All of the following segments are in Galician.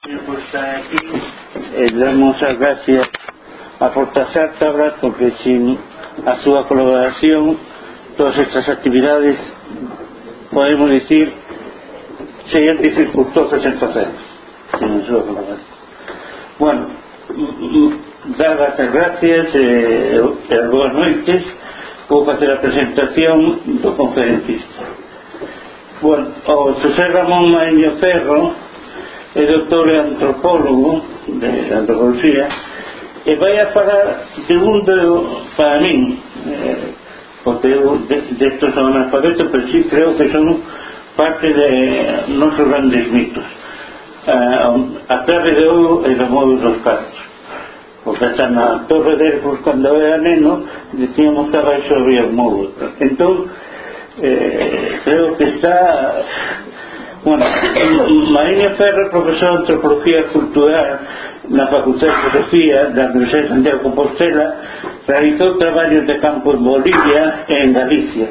Pues aquí damos as gracias a Portasar Tabras porque sin a súa colaboración todas estas actividades podemos decir serían dificultosas en facer sin a súa colaboración. Bueno, dadas as gracias e as boas noites, vou facer a presentación do conferencista. Bueno, o José Ramón Maíño Ferro é doutor e antropólogo de antropoloxía e vai a falar de un para min porque eu destos son analfabeto, pero sí creo que son parte de nosos grandes mitos, a clave de ouro e do modo dos cartos, porque hasta na Torre de Erfurt cando era neno decíamos que abaixo había un modo. Entón creo que está. Bueno, Maíño Ferro, profesor de Antropología Cultural na Facultad de Filosofía da Universidade de Santiago de Compostela, realizou traballos de campo en Bolivia e en Galicia.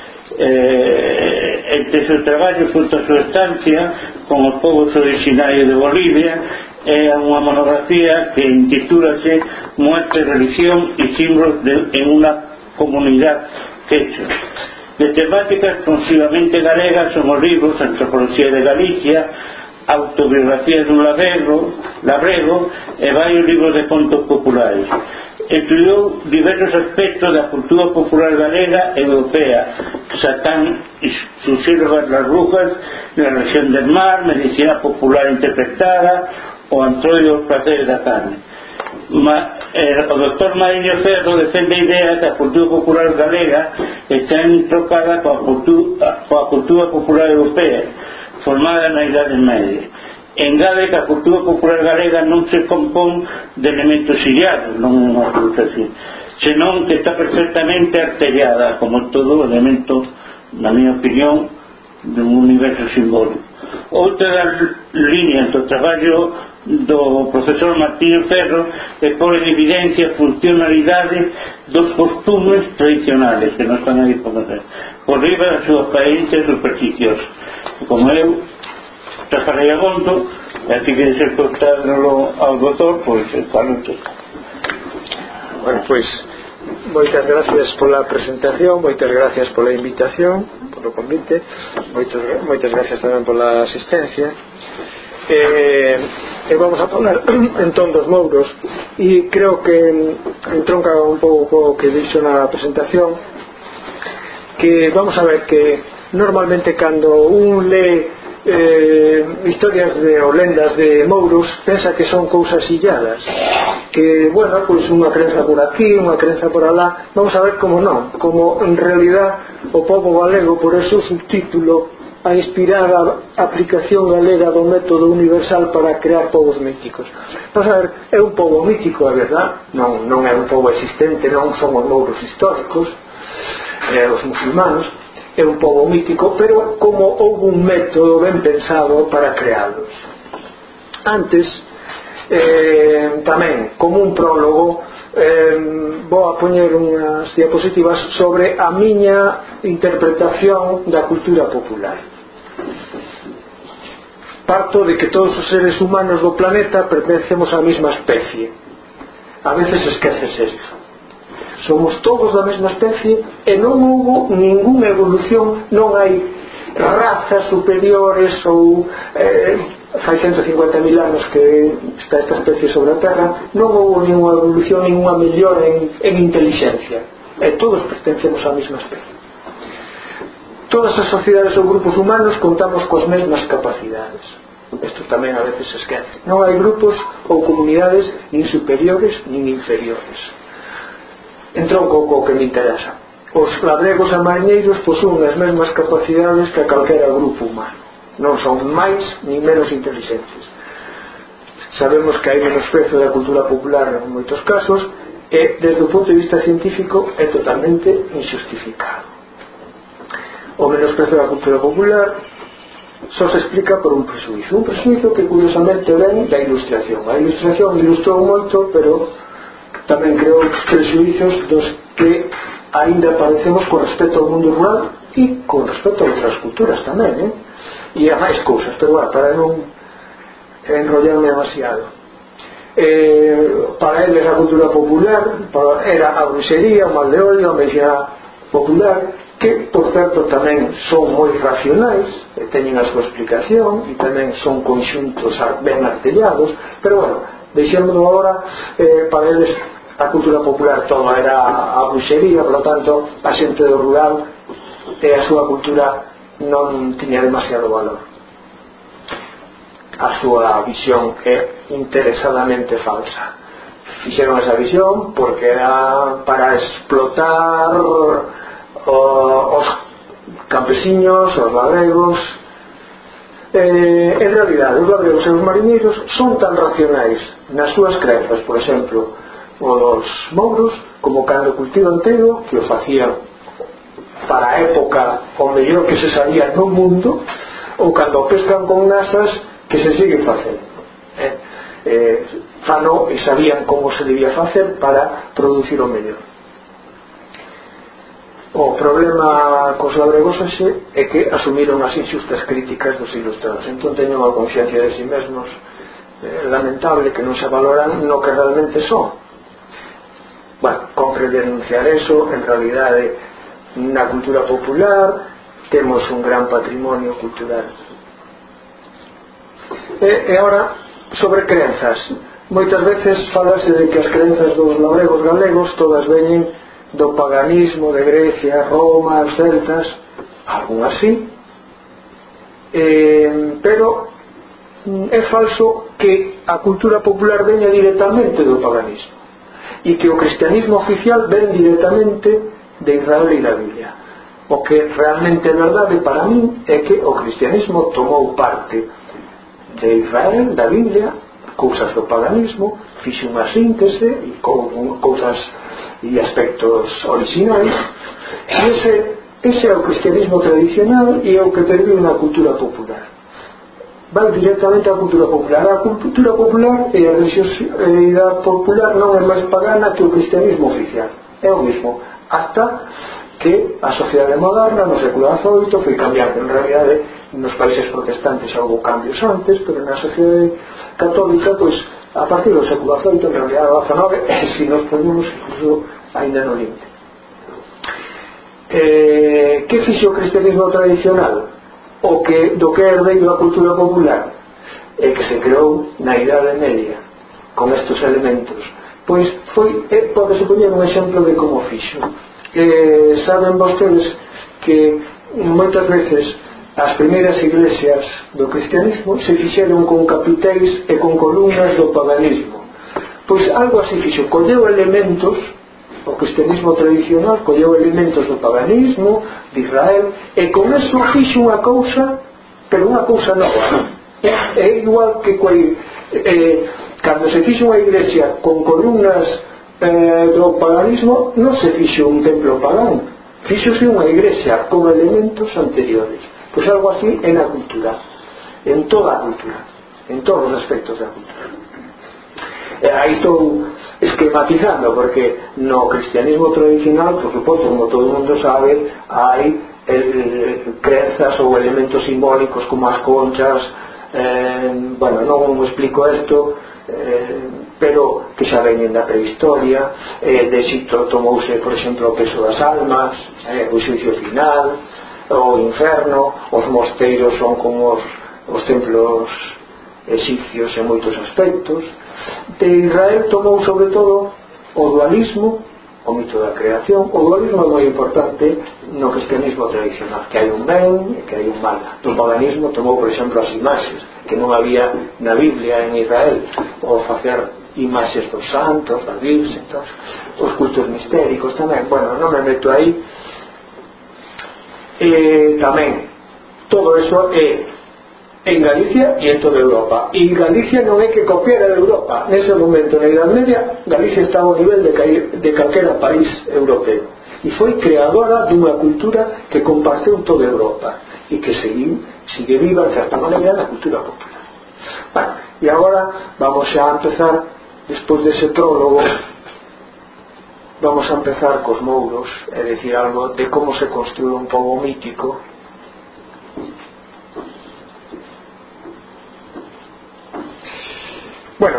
Entre seus traballos, junto a súa estancia con os povos originarios de Bolivia, é unha monografía que intitúlase Muerte, religión y símbolos en una comunidad quechua. De temática exclusivamente galega son os libros Antropología de Galicia, Autobiografía dun labrego e varios libros de contos populares. Estudiou diversos aspectos da cultura popular galega e europea: Satán y sus siervas las brujas, la región del mar, medicina popular interpretada, o Antroido os placeres da carne. O doctor Maíño Ferro defende a idea que a cultura popular galega está entropada coa cultura popular europea formada na Idade Media. Engade que a cultura popular galega non se compón de elementos illados, non é unha así, senón que está perfectamente artellada como todo elemento, na miña opinión, dun universo simbólico. Outra das líneas do traballo do profesor Martín Ferro é pôr en evidencia a funcionalidade dos costumes tradicionales que non están aí por facer por riba das súas apariencias supersticiosas. Como eu xa falei abondo, e así que se cortarlo ao doutor, pois falo todo. Bueno, pois moitas gracias pola presentación, moitas gracias pola invitación, polo convite, moitas gracias tamén pola asistencia. E vamos a falar entón dos mouros, e creo que entronca un pouco o que dixo na presentación, que vamos a ver que normalmente cando un lee historias ou lendas de mouros pensa que son cousas illadas, que, bueno, pois unha crenza por aquí, unha crenza por alá. Vamos a ver como non, como en realidad o pobo galego, por eso o subtítulo, a inspirada aplicación galega do método universal para crear povos míticos. Vamos a ver, é un pobo mítico, é verdad, non é un pobo existente, non son os mouros históricos, os musulmanos, é un pobo mítico, pero como houve un método ben pensado para crealos. Antes, tamén, como un prólogo, vou a poñer unhas diapositivas sobre a miña interpretación da cultura popular. Parto de que todos os seres humanos do planeta pertencemos á mesma especie. A veces esqueces isto. Somos todos da mesma especie e non houve ninguna evolución, non hai razas superiores ou fai 150.000 anos que está esta especie sobre a Terra, non houve ninguna evolución, ninguna mellora en inteligencia, e todos pertencemos á mesma especie. Todas as sociedades ou grupos humanos contamos coas mesmas capacidades. Isto tamén a veces se esquece. Non hai grupos ou comunidades nin superiores nin inferiores. Entronco co que me interesa. Os labregos e mariñeiros posúen as mesmas capacidades que calquera grupo humano. Non son máis nin menos inteligentes. Sabemos que hai menosprezo da cultura popular en moitos casos e desde o punto de vista científico é totalmente injustificado. O menosprezo da cultura popular só se explica por un presuizo que curiosamente ven da ilustración. A ilustración ilustrou moito, pero tamén creou presuizos dos que ainda padecemos con respecto ao mundo rural e con respecto a outras culturas tamén, e a máis cousas, pero bueno, para non enrollarme demasiado. Para eles a cultura popular era a bruxería, o mal de ollo, a medicina popular, que por certo tamén son moi racionais e teñen a súa explicación e tamén son conxuntos ben artellados, pero bueno, deixémoslo agora. Para eles a cultura popular toda era a bruxería, por lo tanto a xente do rural e a súa cultura non tiña demasiado valor. A súa visión é interesadamente falsa. Fixeron esa visión porque era para explotar os campesiños, os labregos. En realidade os labregos e os mariñeiros son tan racionais nas súas crenzas, por exemplo os mouros, como cando cultivan trigo, que o facían para a época o mellor que se sabía no mundo, ou cando pescan con nasas, que se sigue facendo fano e sabían como se debía facer para producir o mellor. O problema cos labregos hoxe é que asumiron as inxustas críticas dos ilustrados, entón teñen unha conciencia de si mesmos lamentable, que non se valoran no que realmente son. Bueno, compre denunciar eso. En realidade, na cultura popular temos un gran patrimonio cultural. E agora, sobre crenzas, moitas veces falase de que as crenzas dos labregos galegos todas veñen do paganismo de Grecia, Roma, os celtas, algún así, pero é falso que a cultura popular veña directamente do paganismo e que o cristianismo oficial ven directamente de Israel e da Biblia. O que realmente é verdade para mí é que o cristianismo tomou parte de Israel, da Biblia, cousas do paganismo, fixe unha síntese e cousas e aspectos originais, e ese é o cristianismo tradicional e é o que perviu na cultura popular. Vai directamente á cultura popular. A cultura popular e a religiosidade popular non é máis pagana que o cristianismo oficial, é o mismo, hasta que a sociedade moderna no século XVIII foi cambiando. En realidade nos países protestantes xa houve cambios antes, pero na sociedade católica, pois a partir do século XVIII, en realidade do XIX, e se nos ponemos incluso ainda no límite. Que fixo o cristianismo tradicional? Do que é herdeiro da cultura popular, que se creou na Idade Media con estes elementos, pois pode supoñer un exemplo de como fixo. Saben vostedes que moitas veces as primeiras iglesias do cristianismo se fixeron con capiteis e con columnas do paganismo. Pois algo así fixo, colleu elementos, o cristianismo tradicional colleu elementos do paganismo de Israel, e con eso fixo unha cousa, pero unha cousa nova. É igual que cando se fixo unha iglesia con columnas do paganismo, non se fixo un templo pagán, fixose unha iglesia con elementos anteriores. Pois algo así é na cultura, en toda a cultura, en todos os aspectos da cultura. Aí estou esquematizando, porque no cristianismo tradicional, por suposto, como todo o mundo sabe, hai crenzas ou elementos simbólicos como as conchas. Bueno, non explico isto, pero que xa veñen da prehistoria. De Egipto tomouse, por exemplo, o peso das almas, o xuicio final, o inferno. Os mosteiros son como os templos egipcios en moitos aspectos. De Israel tomou sobre todo o dualismo, o mito da creación. O dualismo é moi importante no cristianismo tradicional, que hai un ben e que hai un mal. Do paganismo tomou, por exemplo, as imaxes que non había na Biblia en Israel, o facer imaxes dos santos, das virxes, os cultos mistéricos tamén. Bueno, non me meto aí. Tamén todo eso é en Galicia e en toda Europa, e Galicia non é que copiara de Europa. Nese momento, na Idade Media, Galicia estaba ao nivel de calquera país europeo, e foi creadora dunha cultura que comparteu toda Europa e que sigue viva, de certa maneira, na cultura popular. Bueno, e agora vamos a empezar, despois dese prólogo, vamos a empezar cos mouros, e decir algo de como se construe un pobo mítico. Bueno,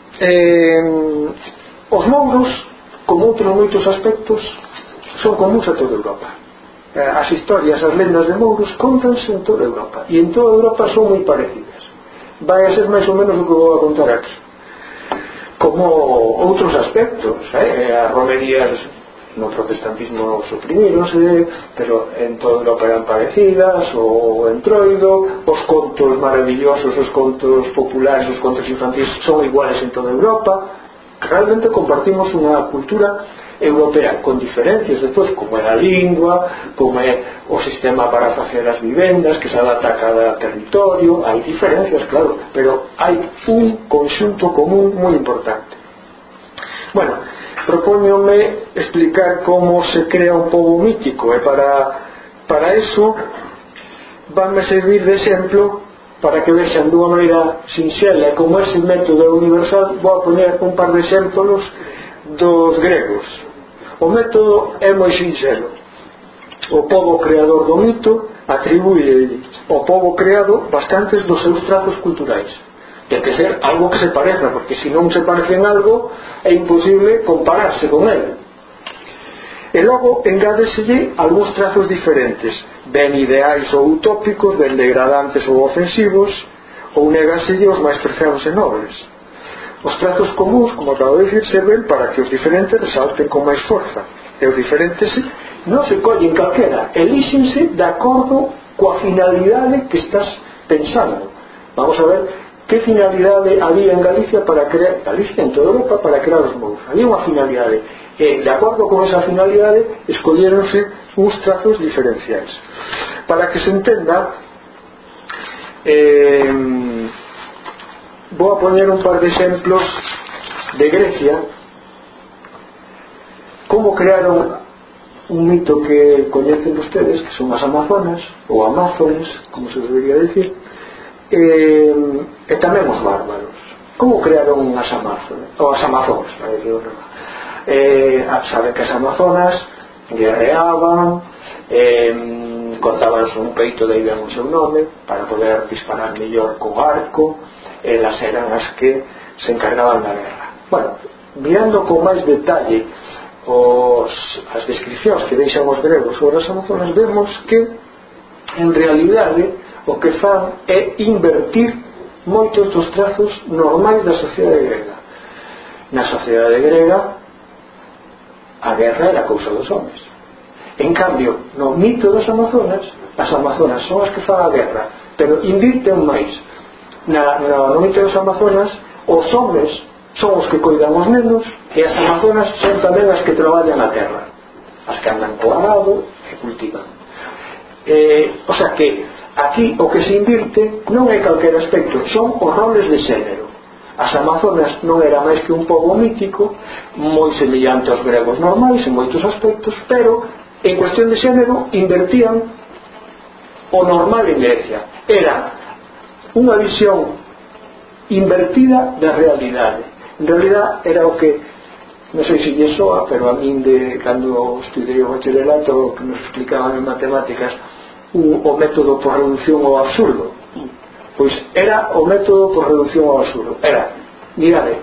os mouros, como outros moitos aspectos, son comuns a toda Europa. As historias, as lendas de mouros contanse en toda Europa, e en toda Europa son moi parecidas. Vai a ser máis ou menos o que vou a contar aquí. Como outros aspectos, as romerías no protestantismo suprimíronse, pero en toda Europa eran parecidas, o entroido, os contos maravillosos, os contos populares, os contos infantis son iguales en toda Europa. Realmente compartimos unha cultura europea con diferencias despois, como é a lingua, como é o sistema para facer as vivendas que se adapta a cada territorio. Hai diferencias, claro, pero hai un conxunto común moi importante. Bueno, propóñome explicar como se crea un pobo mítico, e para eso vanme servir de exemplo para que vexan dunha maneira sinxela como ese método universal. Vou a poñer un par de exemplos dos gregos. O método é moi sinxelo. O pobo creador do mito atribúe ao pobo creado bastantes dos seus trazos culturais. Ten que ser algo que se pareza, porque se non se parece en algo é imposible compararse con ele. E logo engádeselle algúns trazos diferentes, ben ideais ou utópicos, ben degradantes ou ofensivos, ou negaselle os máis preciados e nobres. Os trazos comuns, como acabo de dicir, serven para que os diferentes resalten con máis forza, e os diferentes non se collen calquera, elíxense de acordo coa finalidade que estás pensando. Vamos a ver que finalidade había en Galicia para crear, Galicia en toda Europa, para crear os mouros. Había unha finalidade, e de acordo con esa finalidade escolleronse uns trazos diferenciais. Para que se entenda, vou a poñer un par de exemplos de Grecia, como crearon un mito que coñecen ustedes, que son as Amazonas, ou Amazones, como se debería decir, e tamén os bárbaros. Como crearon as Amazonas, ou as Amazonas, para decirlo normal. Saben que as Amazonas guerreaban, cortabanse un peito, daí ven o seu nome, para poder disparar mellor co arco. Elas eran as que se encargaban da guerra. Bueno, mirando con máis detalle as descripcións que deixan os gregos sobre as Amazonas, vemos que en realidade o que fan é invertir moitos dos trazos normais da sociedade grega. Na sociedade grega a guerra era cousa dos homens. En cambio, no mito das Amazonas, as Amazonas son as que fan a guerra, pero invirten máis. No mito das Amazonas, os homens son os que coidan os nenos, e as Amazonas son tamén as que traballan a terra, as que andan co arado e cultivan. O sea que aquí o que se invirte non é calquer aspecto, son os roles de xénero. As Amazonas non era máis que un pobo mítico, moi semellante aos gregos normais en moitos aspectos, pero en cuestión de xénero invertían o normal en Grecia. Era unha visión invertida da realidade. En realidad era o que, non sei se lle soa, pero a min cando estudei o bacharelato, que nos explicaban en matemáticas o método por reducción ao absurdo, pois era o método por reducción ao absurdo. Era, mirade,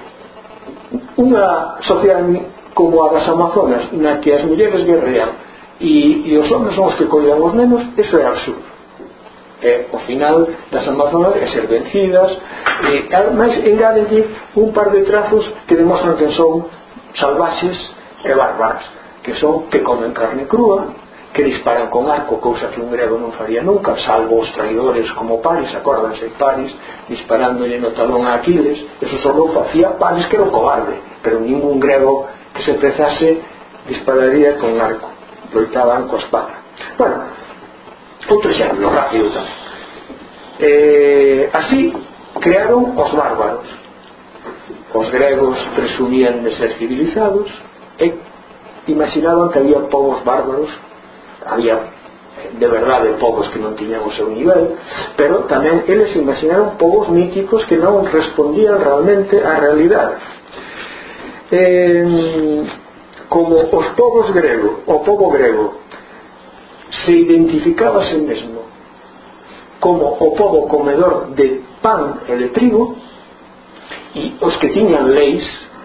unha sociedade como a das Amazonas, na que as mulleres guerrean e os homens son os que coidan os nenos, eso é absurdo. O final das Amazonas é ser vencidas, e ademais engádelle un par de trazos que demostran que son salvaxes e bárbaras, que son que comen carne crúa, que disparan con arco, cousa que un grego non faría nunca, salvo os traidores como Paris. Acórdanse, Paris disparándolle no talón a Aquiles, eso só facía Paris, que era un cobarde, pero ningún grego que se prezase dispararía con arco, loitaban coa espada. Bueno, outro exemplo rápido tamén. Así crearon os bárbaros. Os gregos presumían de ser civilizados e imaginaban que había povos bárbaros. Había de verdade povos que non tiñan o seu nivel, pero tamén eles imaginaron povos míticos que non respondían realmente á realidade. Como os povos grego, o povo grego se identificaba a sí mesmo como o povo comedor de pan e de trigo, e os que tiñan leis,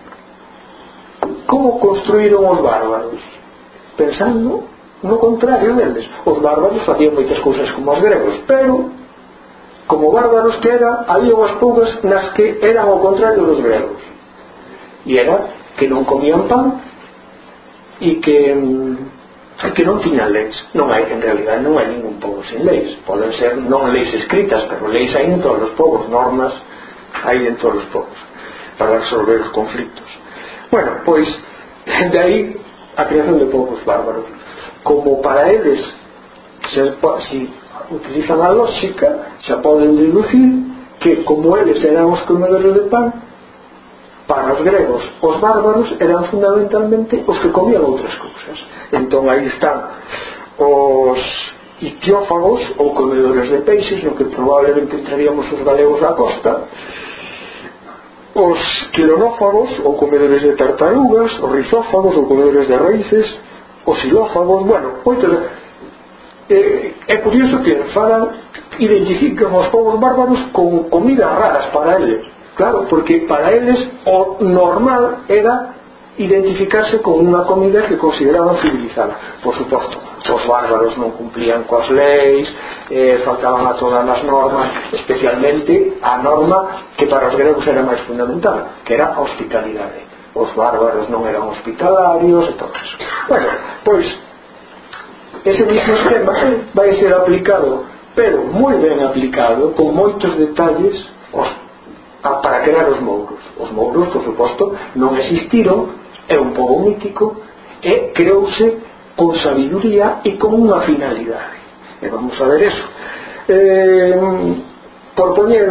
como construíron os bárbaros? Pensando no contrario deles. Os bárbaros facían moitas cousas como os gregos, pero como bárbaros que era, había unhas poucas nas que eran ao contrario dos gregos, e era que non comían pan e que non tiñan leis. Non hai, en realidad non hai ningún pobo sin leis. Poden ser non leis escritas, pero leis hai en todos os povos, normas hai en todos os povos para resolver os conflictos. Bueno, pois de aí a creación de povos bárbaros. Como para eles si utilizan a lógica, xa poden deducir que como eles eran os comedores de pan, para os gregos os bárbaros eran fundamentalmente os que comían outras cousas. Entón aí están os ictiófagos ou comedores de peixes, no que probablemente entraríamos os galegos da costa, os quironófagos ou comedores de tartarugas, os rizófagos ou comedores de raíces, os xilófagos. Bueno, moitos. É curioso que identifican os povos bárbaros con comidas raras para eles. Claro, porque para eles o normal era identificarse con unha comida que consideraban civilizada. Por suposto, os bárbaros non cumplían coas leis, faltaban a todas as normas, especialmente a norma que para os gregos era máis fundamental, que era a hospitalidade. Os bárbaros non eran hospitalarios e todo eso. Bueno, pois ese mismo esquema vai ser aplicado, pero moi ben aplicado, con moitos detalles para crear os mouros. Os mouros, por suposto, non existiron, é un pobo mítico e creouse con sabiduría e con unha finalidade. E vamos a ver eso. Por poñer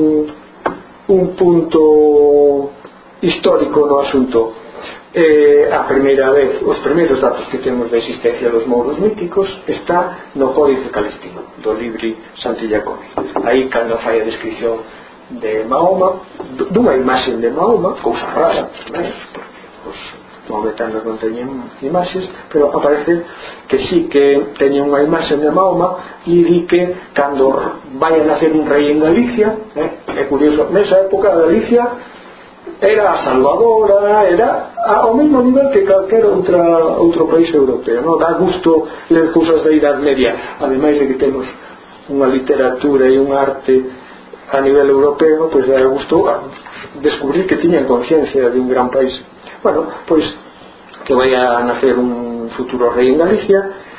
un punto histórico no asunto, a primeira vez, os primeiros datos que temos da existencia dos mouros míticos está no Códice Calistino do Libri Santi Jacobi. Aí cando fai a descripción de Mahoma, dunha imaxe de Mahoma, cousa rara, os maometanos non teñen imaxes, pero aparece que sí que teñen unha imaxe de Mahoma e di que cando vai a nacer un rei en Galicia, é curioso, nesa época Galicia era a salvadora, era ao mesmo nivel que calquera outro país europeo, non? Dá gusto ler cousas da Idade Media, ademais de que temos unha literatura e unha arte a nivel europeo, pois dá gusto descubrir que tiñan conciencia de un gran país. Bueno, pois que vai a nacer un futuro rei en Galicia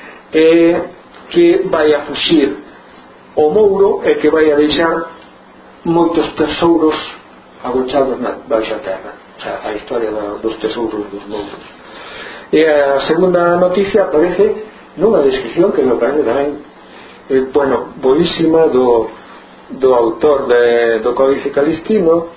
que vai a fuxir o mouro e que vai a deixar moitos tesouros agochados na baixa terra. O sea, a historia dos tesouros dos mouros. E a segunda noticia aparece nunha descripción que me parece tamén boísima do autor do Códice Calistino,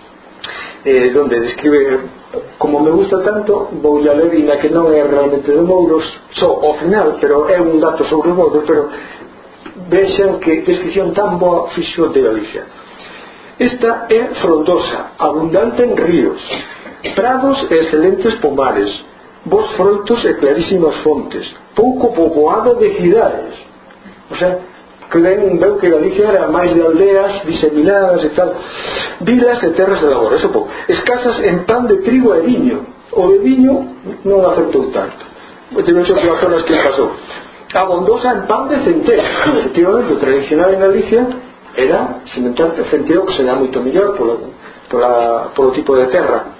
donde describe, como me gusta tanto, vou a ler, na que non é realmente de mouros, só ao final, pero é un dato sobre mouros, pero vexan que descripción tan boa fixo de Galicia. Esta é frondosa, abundante en ríos, prados e excelentes pomares, bons froitos e clarísimas fontes, pouco poboado de cidades. O sea, que veu que Galicia era máis de aldeas diseminadas e tal, vilas e terras de labor, eso pouco, escasas en pan de trigo e viño. O de viño non acertou tanto, tiven xo que as zonas que pasou. Abondosa en pan de centeo. Efectivamente, o tradicional en Galicia era sementar centeo, que se dá moito mellor polo tipo de terra.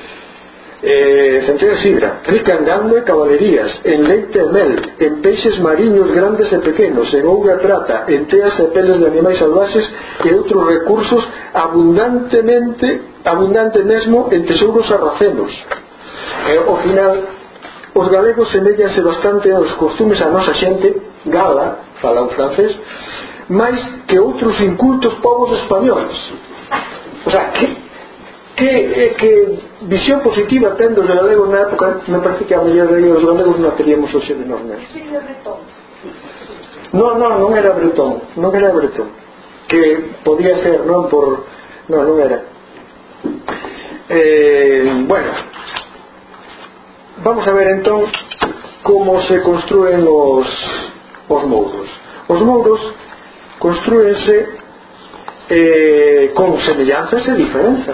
Centeo e sidra, rica en gando e cabalerías, en leite e mel, en peixes mariños grandes e pequenos, en ouro e prata, en teas e peles de animais salvaxes e outros recursos abundante mesmo en tesouros sarracenos. Ao final, os galegos semellanse bastante aos costumes a nosa xente gala, fala o francés, máis que outros incultos povos españoles. O sea, que visión positiva ten dos galegos na época. Me parece que a maioría dos galegos non teríamos hoxe de nós mesmos. Non era bretón, que podía ser, non era. Bueno, vamos a ver entón como se construen os mouros. Os mouros construense con semellanzas e diferenzas.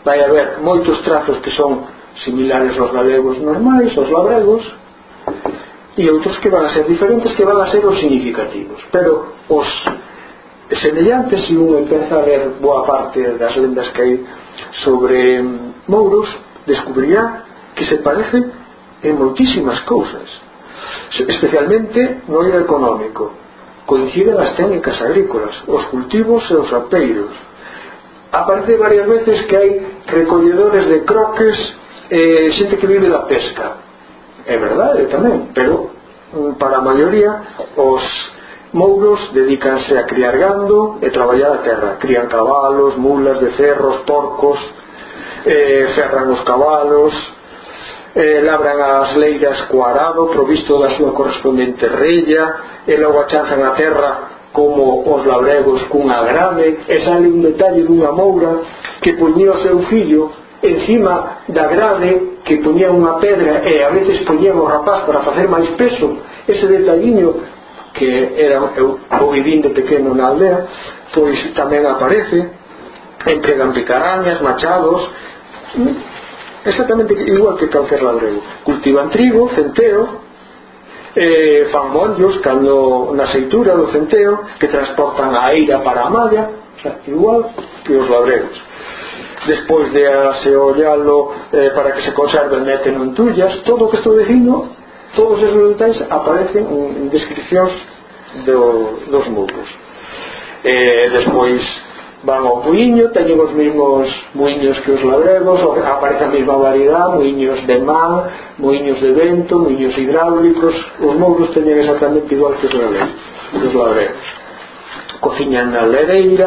vai haber moitos trazos que son similares aos galegos normais, aos labregos, e outros que van a ser diferentes, que van a ser os significativos. Pero os semellantes, se un empeza a ler boa parte das lendas que hai sobre mouros, descubrirá que se parece en moitísimas cousas, especialmente no eido económico. Coinciden as técnicas agrícolas, os cultivos e os apeiros. Aparece varias veces que hai recolledores de croques, xente que vive da pesca. É verdade tamén, pero para a maioría os mouros dedícanse a criar gando e traballar a terra. Crían cabalos, mulas, becerros, porcos, ferran os cabalos, labran as leiras co arado provisto da súa correspondente rella, e logo achanzan a terra como os labregos cunha grave. E sale un detalle dunha moura que poñía o seu fillo encima da grave, que poñía unha pedra e a veces poñía o rapaz para facer máis peso. Ese detalliño que era eu vivín de pequeno na aldea, pois tamén aparece. Empregan picarañas, machados, exactamente igual que calquer labrego. Cultivan trigo, centeo, fan mollos cando na seitura do centeo, que transportan a eira para a malla, o sea, igual que os labregos. Despois de aseollalo para que se conserven, meten en tullas. Todo o que estou dicindo, todos esos detalles aparecen en descripcións dos muros. Despois van ao muiño, teñen os mesmos muiños que os labregos, aparece a mesma variedade, muiños de man, muiños de vento, muiños hidráulicos. Os muros teñen exactamente igual que os labregos. Cociñan na lereira,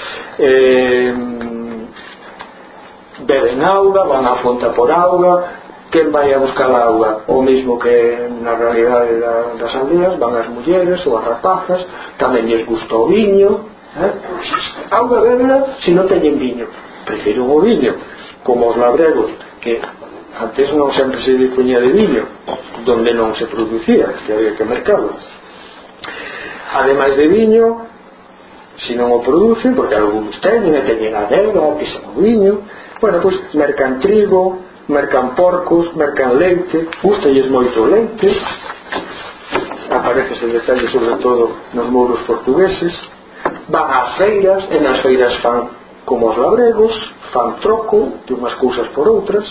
beben auga, van á fonte por auga. Quen vai a buscar a auga? O mesmo que na realidade das aldeas, van as mulleres ou as rapazas. Tamén lles gusta o viño, auga bébela se non teñen viño, prefiren o viño, como os labregos, que antes non sempre se dispoñía de viño, donde non se producía, que había que mercado. Ademais de viño, se non o producen, porque algúns teñen adega, que se o viño, bueno, pois mercan trigo, mercan porcos, mercan leite, gustalles moito leite. Aparece ese detalle sobre todo nos muros portugueses. Van ás feiras, e nas feiras fan como os labregos, fan troco de unhas cousas por outras.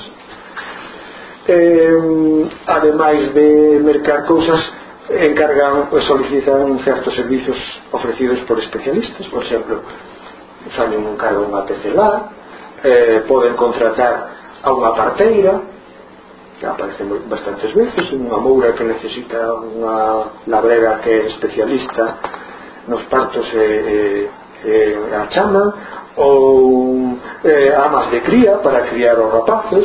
Ademais de mercar cousas, encargan, solicitan certos servicios ofrecidos por especialistas. Por exemplo, salen un cargo unha tecelá, poden contratar a unha parteira, que aparece bastantes veces, unha moura que necesita unha labrega que é especialista nos partos a chaman, ou amas de cría para criar os rapaces.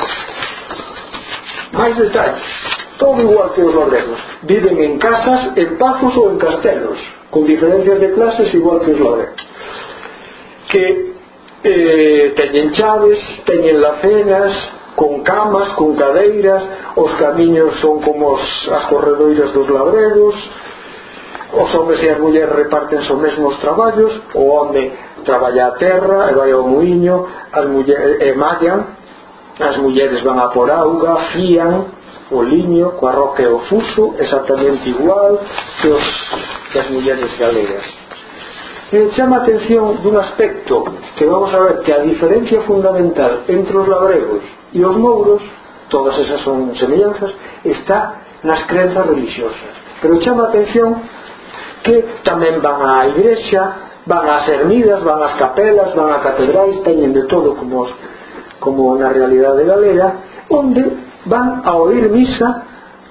máis detalles, todo igual que os labregos, viven en casas, en pazos ou en castelos, con diferencias de clases igual que os labregos, que teñen chaves, teñen lacenas, con camas, con cadeiras. Os camiños son como as corredoiras dos labregos. Os homes e as mulleres reparten os mesmos traballos. O home traballa a terra e vai ao muiño, as mulleres mallan, as mulleres van a por auga, fían o liño coa roca e o fuso, exactamente igual que as mulleres galegas. Chama a atención dun aspecto que vamos a ver, que a diferencia fundamental entre os labregos e os mouros, todas esas son semellanzas, está nas crenzas religiosas. Pero chama a atención que tamén van á igrexa, van ás ermidas, van ás capelas, van a catedrais, teñen de todo como na realidade galega, onde van a oír misa.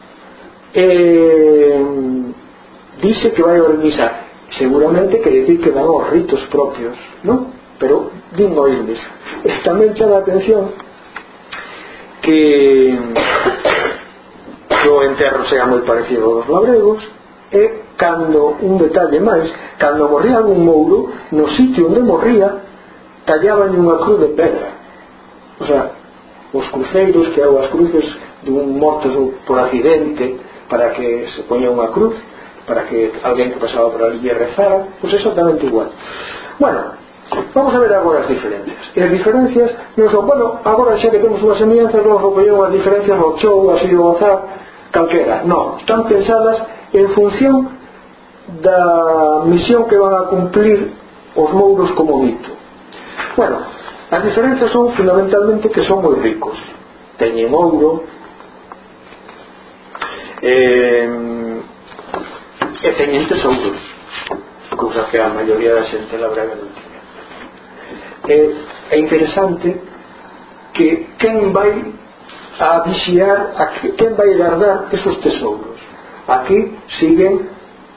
Dice que vai a oír misa, seguramente quere decir que van aos ritos propios, non? Pero din oír misa. Tamén chama a atención que o enterro sea moi parecido aos labregos. E cando, un detalle máis, cando morría algún mouro, no sitio onde morría tallaban unha cruz de pedra. O sea, os cruceiros, que eran as cruces dun morto por accidente, para que se poña unha cruz, para que alguén que pasaba por ali lle rezara, pois exactamente igual. Bueno, Vamos a ver agora as diferencias. E as diferencias non son, bueno, agora xa que temos unhas semellanzas vamos a poñer unhas diferencias no show, así de gozar, calquera. Non, están pensadas en función da misión que van a cumplir os mouros como mito. Bueno, as diferencias son fundamentalmente que son moi ricos, teñen ouro e teñen tesouros, cousa que a maioría da xente la brega non tiña. É interesante que quen vai a vixiar, quen vai a guardar esos tesouros. Aquí siguen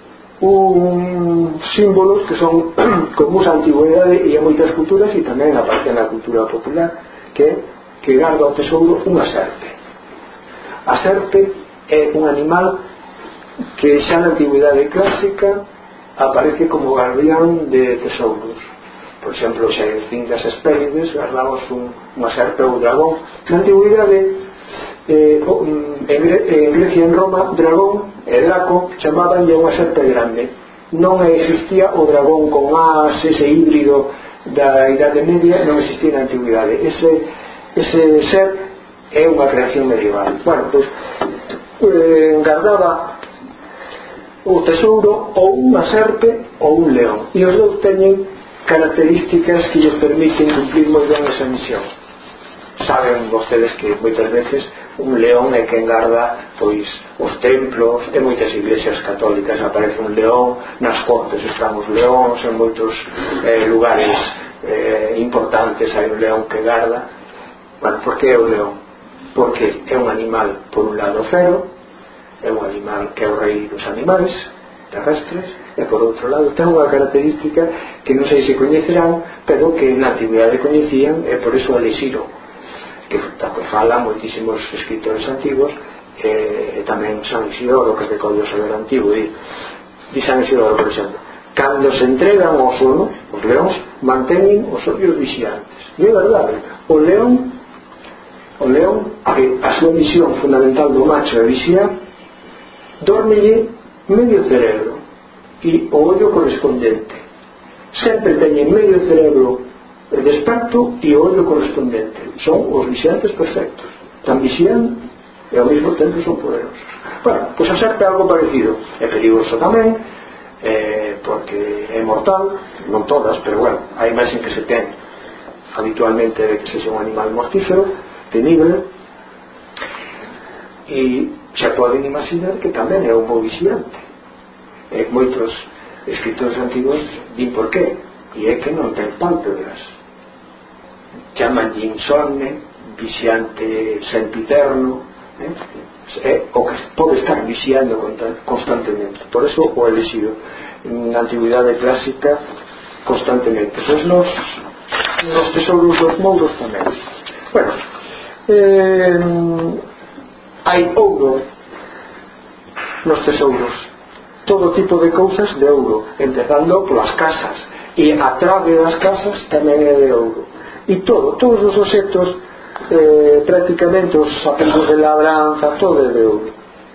símbolos que son comuns a antigüedade e a moitas culturas, e tamén aparte na cultura popular, que garda o tesouro unha serpe. A serpe é un animal que xa na antigüedade clásica aparece como guardián de tesouros. Por exemplo, xa en fin das Hespérides guardamos unha serpe ou dragón. Na antigüedade en Grecia e en Roma, dragón e Draco chamaban unha serpe grande. Non existía o dragón con as, ese híbrido da Idade Media, non existía na antigüedade. Ese ser é unha creación medieval. Bueno, pois guardaba o tesouro ou unha serpe ou un león, e os dous teñen características que lles permiten cumplir moi ben esa misión. Saben vostedes que moitas veces un león é quen garda pois os templos, e moitas iglesias católicas aparece un león, nas cortes están os leóns, en moitos lugares importantes hai un león que garda. Bueno, por que é o león? Porque é un animal, por un lado, fero, é un animal que é o rei dos animais terrestres, e por outro lado ten unha característica que non sei se coñecerán, pero que na antigüedade coñecían, e por iso elixiro, que falan moitísimos escritores antigos, e tamén San Isidoro, que recolle o saber antigo, di San Isidoro, por exemplo, cando se entregan ao sono os leóns manteñen os ollos vixiantes. E é verdade, o león, que a súa misión fundamental do macho é vixiar, dormelle medio cerebro e o ollo correspondente. Sempre teñen medio cerebro desperto e o ollo correspondente. Son os vixiantes perfectos, están vixiando e ao mesmo tempo son poderosos. Bueno, pois a serpe é algo parecido, é perigoso tamén, porque é mortal, non todas, pero bueno, a imaxe que se ten habitualmente de que sexa un animal mortífero, temible, e xa poden imaginar que tamén é un bo vixiante. Moitos escritores antigos din por qué, e é que non ten pálpebras, chaman insomne, vixiante sempiterno, é o que pode estar vixiando constantemente. Por eso o elixido na antigüidade clásica constantemente. Pois nos tesouros dos mouros tamén. Bueno, hai ouro nos tesouros, todo tipo de cousas de ouro, empezando polas casas, e a trave das casas tamén é de ouro, e todos os objetos, prácticamente os apelos de labranza, todo é de ouro.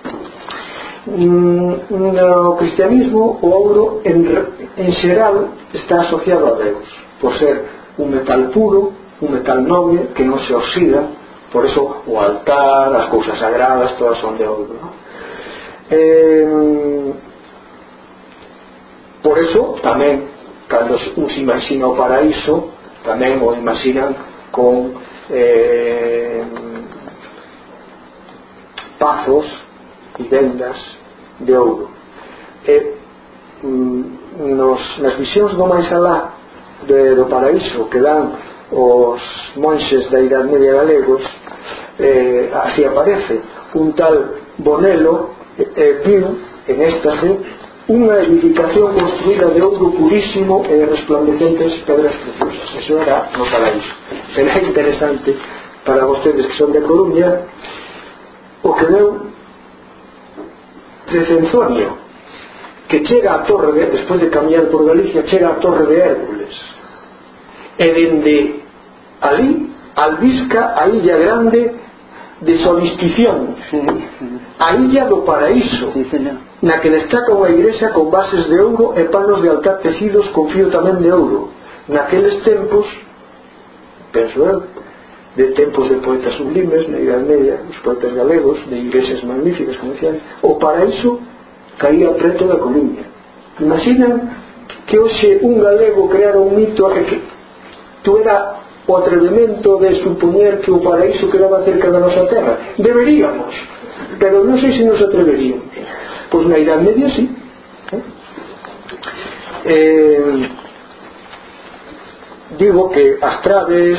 No cristianismo o ouro en xeral está asociado a Deus, por ser un metal puro, un metal noble que non se oxida. Por eso o altar, as cousas sagradas, todas son de ouro, ¿no? Por eso tamén cando un se imagina o paraíso tamén o imaginan con pazos e vendas de ouro. Nas visións do máis alá do paraíso que dan os monxes da Idade Media galegos, así aparece un tal Bonello, viu en éxtase unha edificación construída de ouro purísimo e de resplandecentes pedras preciosas. Eso era no paraíso. Será interesante para vostedes que son de Coruña o que veu Trecenzonio, que chega a torre despois de camiñar por Galicia, chega a torre de Hércules, e dende ali albisca a illa grande de Solistición, a illa do paraíso, na que destaca unha igrexa con bases de ouro e panos de altar tecidos con fío tamén de ouro, naqueles tempos, penso eu, de tempos de poetas sublimes na Idade Media, os poetas galegos de iglesias magníficas, como decían, o paraíso caía preto da Coruña. Imaginan que hoxe un galego creara un mito que tuera o atrevemento de supoñer que o paraíso quedaba cerca da nosa terra. Deberíamos, pero non sei se nos atreveríamos. Pois na Idade Media sí. Digo que as traves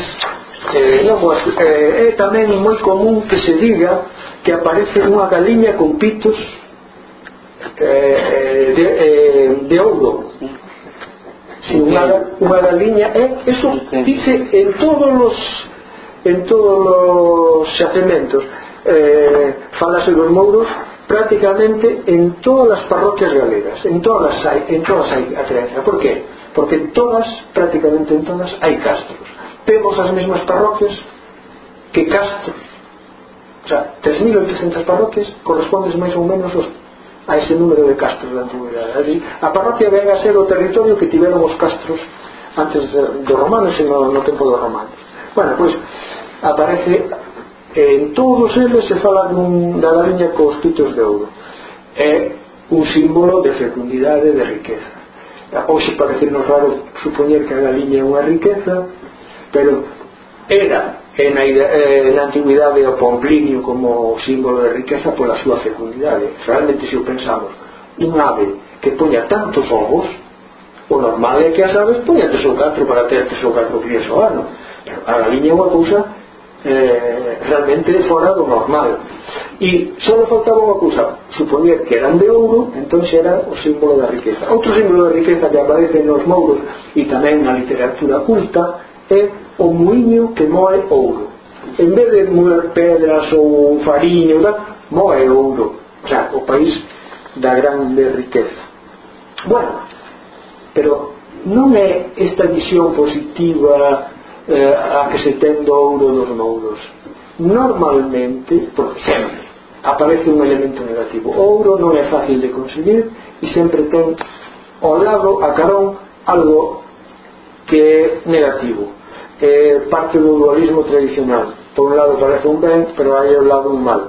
é tamén moi común que se diga que aparece unha galiña con pitos de ouro. Si unha galiña eso dice en todos os xacementos, falase dos mouros prácticamente en todas as parroquias galegas, en todas hai a creencia. Por qué? Porque prácticamente en todas hai castros. Temos as mesmas parroquias que castros, o sea, 3.800 parroquias corresponden máis ou menos a ese número de castros da antigüedade. A parroquia ven a ser o territorio que tiveron os castros antes dos romanos e no tempo dos romanos. Bueno, pois aparece en todos eles, se fala da galiña cos pitos de ouro. É un símbolo de fecundidade, de riqueza. Hoxe parece-nos raro supoñer que a galiña é unha riqueza, pero era na antigüidade o Pomplinio como símbolo de riqueza pola súa fecundidade. Realmente, se o pensamos, un ave que poña tantos ovos, o normal é que as aves poñan 3 ou 4 para ter 3 ou 4 crías ao ano, pero a galiña é unha cousa realmente fora do normal, e só faltaba unha cousa, supoñer que eran de ouro, entón era o símbolo da riqueza. Outro símbolo de riqueza que aparece nos mouros e tamén na literatura culta é o muiño que moe ouro. En vez de moer pedras ou fariño, moe ouro. O sea, o país da grande riqueza. Bueno, pero non é esta visión positiva a que se ten do ouro dos mouros. Normalmente, porque sempre aparece un elemento negativo. O ouro non é fácil de conseguir e sempre ten ao lado, a carón, algo que é negativo. Parte do dualismo tradicional. Por un lado parece un ben, pero hai ao lado un mal.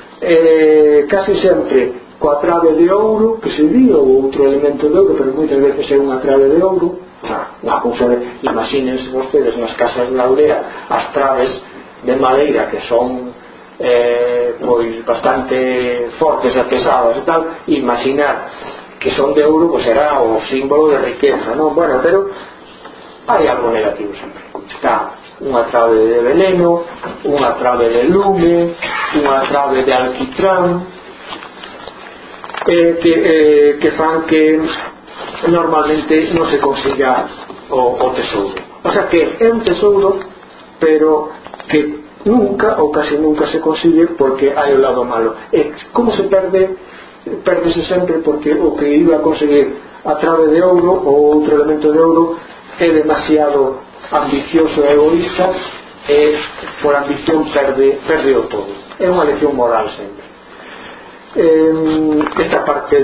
Casi sempre coa trave de ouro que se di, ou outro elemento de ouro, pero moitas veces é unha trave de ouro. Unha cousa de, imagínense vostedes nas casas da aldea as traves de madeira que son pois bastante fortes e pesadas e tal, imaginar que son de ouro, pois será o símbolo de riqueza, non? Bueno, pero hai algo negativo sempre. Está unha trave de veneno, unha trave de lume, unha trave de alquitrán, que fan que normalmente non se consiga o tesouro. O sea que é un tesouro, pero que nunca ou casi nunca se consigue porque hai o lado malo. E como se perdese sempre porque o que iba a conseguir a trave de ouro ou outro elemento de ouro é demasiado ambicioso e egoísta, e por ambición perde o todo. É unha lección moral sempre. Esta parte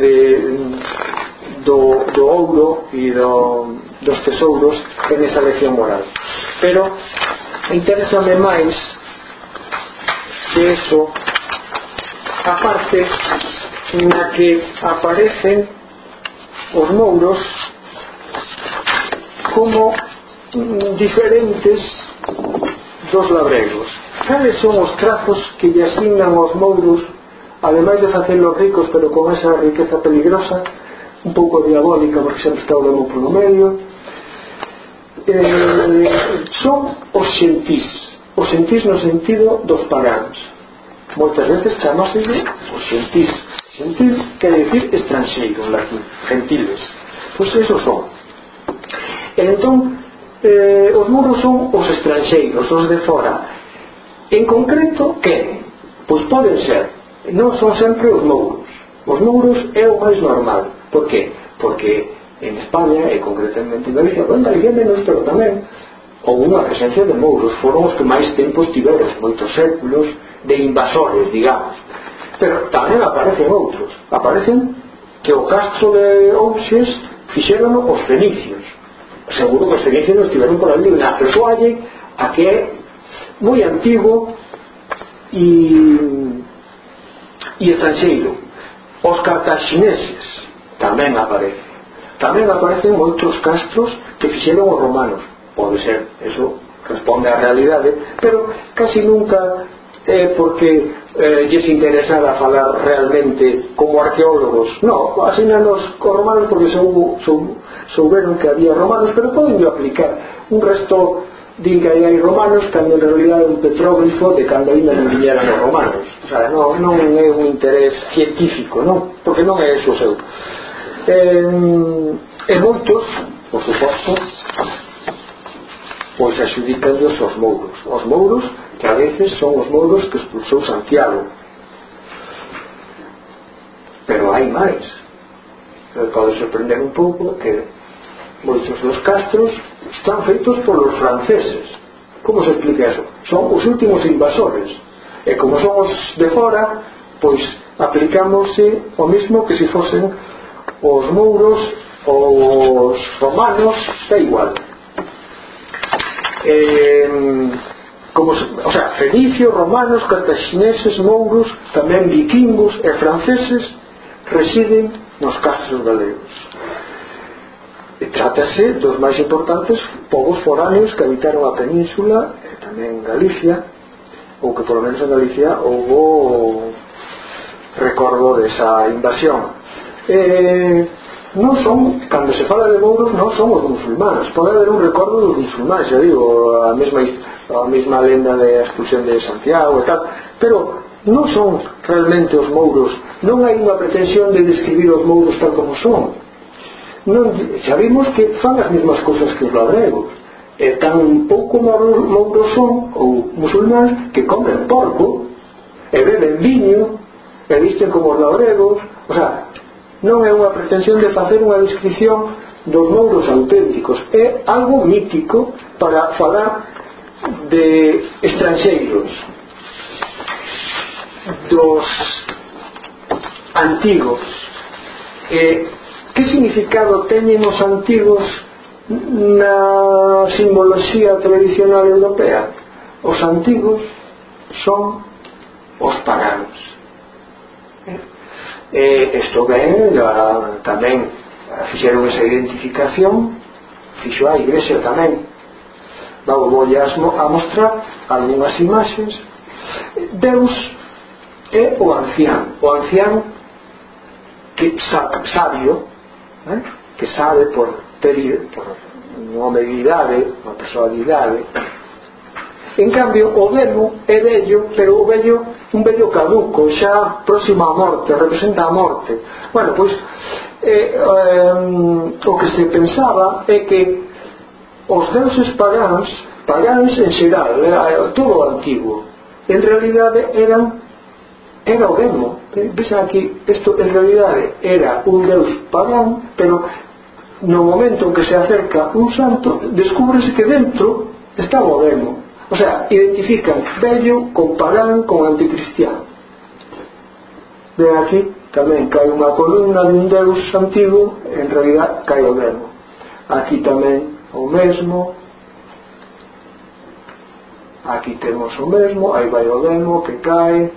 do ouro e dos tesouros en esa lección moral, pero interésame máis que eso a parte na que aparecen os mouros como diferentes dos labregos. Cales son os trazos que lle asignan aos mouros, ademais de facelos ricos pero con esa riqueza peligrosa, un pouco diabólica porque sempre está o demo polo medio? Son os xentís no sentido dos pagáns. Moitas veces chamase os xentís. Xentís quere dicir estranxeiro en latín, gentiles. Pois esos son. Entón os mouros son os estranxeiros, os de fora. En concreto, que? Pois poden ser, non son sempre os mouros. Os mouros é o máis normal. Por qué? Porque en España, e concretamente en Galicia, en Galicia menos, pero tamén houve unha presencia de mouros. Foron os que máis tempo estiveron, moitos séculos de invasores, digamos. Pero tamén aparecen outros. Aparecen que o castro de Ouxes fixeron os fenicios. seguro que os fenicios non estiveron por ali, na persoalle a que é moi antigo e estranxeiro. Os cartaxineses tamén aparecen moitos castros que fixeron os romanos. Pode ser, eso responde á realidade, pero casi nunca é porque lles interesara falar realmente como arqueólogos. No, asínanos cos romanos porque souberon que había romanos, pero poden aplicar un resto. Din que hai romanos cando en realidad é un petróglifo de cando ainda non viñeran os romanos. O sea, non é un interés científico, non? Porque non é eso seu. E moitos, por suposto, pois adxudicanlos aos mouros que a veces son os mouros que expulsou Santiago. Pero hai máis. Pode sorprender un pouco que moitos dos castros están feitos polos franceses. Como se explica eso? Son os últimos invasores, e como son os de fora, pois aplicámosse o mismo que se fosen os mouros ou os romanos, é igual. O sea, fenicios, romanos, cartaxineses, mouros, tamén vikingos e franceses residen nos castros galegos. E trátase dos máis importantes povos foráneos que habitaron a península e tamén Galicia, ou que polo menos en Galicia houve recordo desa invasión. Non son, cando se fala de mouros, non son os musulmanes. Pode haber un recordo dos musulmanes, xa digo, a mesma lenda de expulsión de Santiago e tal, pero non son realmente os mouros. Non hai unha pretensión de describir os mouros tal como son. Non, sabemos que fan as mesmas cousas que os labregos, e tan pouco mouros son ou musulmáns que comen porco e beben viño e visten como os labregos. O sea, non é unha pretensión de facer unha descripción dos mouros auténticos, é algo mítico para falar de estranxeiros, dos antigos. Que significado teñen os antigos na simboloxía tradicional europea? Os antigos son os paganos. Isto ben, tamén fixeron esa identificación, fixo a Igrexa tamén. Vou a mostrar algunhas imaxes. Deus é o ancián que sabio, que sabe por unha medidade, unha personalidade. En cambio o demo é vello, pero un vello caduco, xa próximo á morte, representa a morte. Bueno, pois o que se pensaba é que os deuses pagáns en xeral, todo o antigo, en realidade era o demo. Vexa aquí, isto en realidade era un deus pagán, pero no momento en que se acerca un santo, descúbrese que dentro estaba o demo. O sea, identifican vello con pagán, con anticristiano. Ven aquí, tamén cae unha columna de un deus antigo, en realidad cae o demo. Aquí tamén o mesmo, aquí temos o mesmo, aí vai o demo que cae,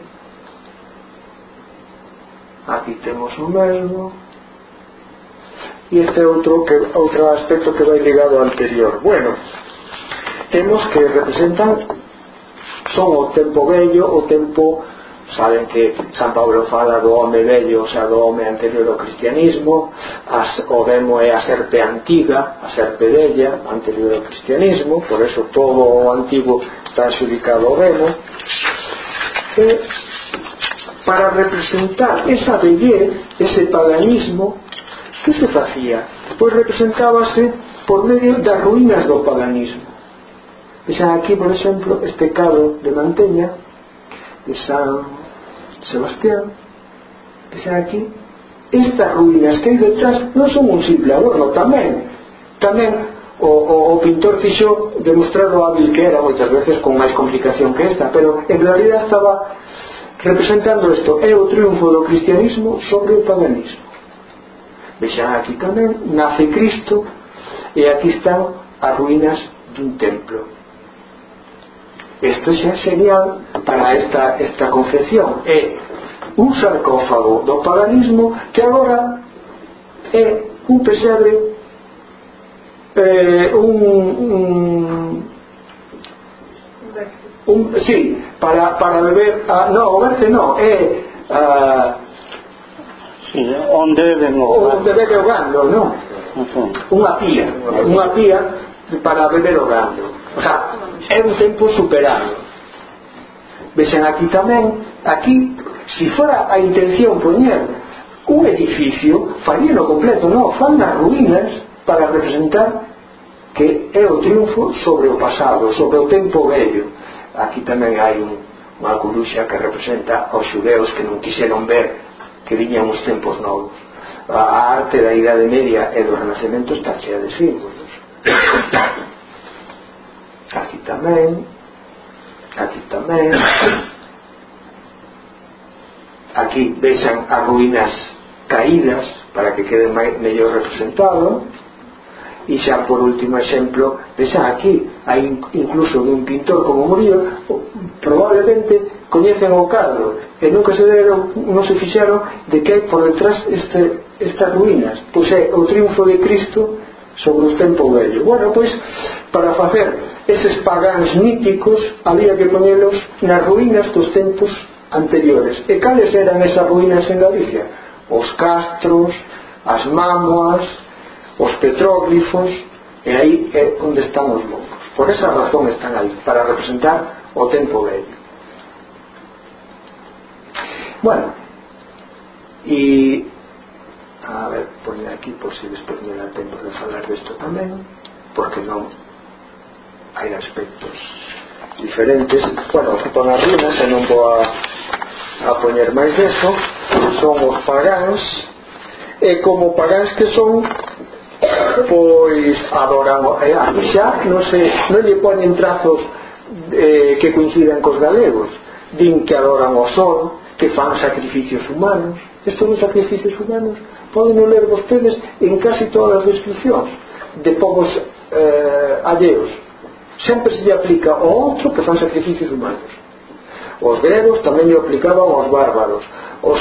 aquí temos o mesmo, e este é outro aspecto que vai ligado ao anterior. Bueno, temos que representan, son o tempo vello, o tempo, saben que San Pablo fala do home vello, o sea, do home anterior ao cristianismo. O demo é a serpe antiga, a serpe vella, anterior ao cristianismo, por eso todo o antigo está adxudicado ao demo. E para representar esa vellez, ese paganismo, que se facía? Pois representábase por medio das ruínas do paganismo. Vexan aquí, por exemplo, este cadro de Manteña de San Sebastián. Vexan aquí, estas ruínas que hai detrás non son un simple adorno. Tamén o pintor fixo demostrar o hábil que era, moitas veces con máis complicación que esta, pero en realidad estaba representando isto. É o triunfo do cristianismo sobre o paganismo. Vexan aquí tamén, nace Cristo e aquí están as ruínas dun templo. Isto xa é genial para esta concepción. É un sarcófago do paganismo que agora é un pesebre, sí, para beber o berce non, é onde bebe o gando, non? Unha pía para beber o gando. O sea, é un tempo superado. Vexan aquí tamén, si fora a intención poñer un edificio, faríano completo, non, fan as ruínas para representar que é o triunfo sobre o pasado, sobre o tempo vello. Aquí tamén hai unha coruxa que representa aos xudeus que non quixeron ver que viñan os tempos novos. A arte da Idade Media e do Renacemento está chea de símbolos. Aquí tamén, aquí vexan as ruínas caídas para que quede mellor representado. E xa por último exemplo, vexan aquí hai incluso dun pintor como Murillo, probablemente coñecen o cadro e non se fixaron de que hai por detrás estas ruínas. Pois é o triunfo de Cristo sobre o tempo vello. Bueno, pois para facer eses pagáns míticos había que poñelos nas ruínas dos tempos anteriores. E cales eran esas ruínas en Galicia? Os castros, as mámoas, os petróglifos, e aí é onde están os mouros. Por esa razón están aí, para representar o tempo vello. Bueno, e a ver, poñe aquí por si despois me dá tempo de falar desto tamén, porque non hai aspectos diferentes. Bueno, ocupan as ruínas e non vou a poñer máis deso. Son os pagáns, e como pagáns que son, pois adoran xa non lle poñen trazos que coincidan cos galegos. Din que adoran o sol, que fan sacrificios humanos. Estos dos sacrificios humanos poden ler vostedes en casi todas as descripcións de povos alleos. Sempre se lle aplica ao outro que fan sacrificios humanos. Os gregos tamén lle aplicaban aos bárbaros. Os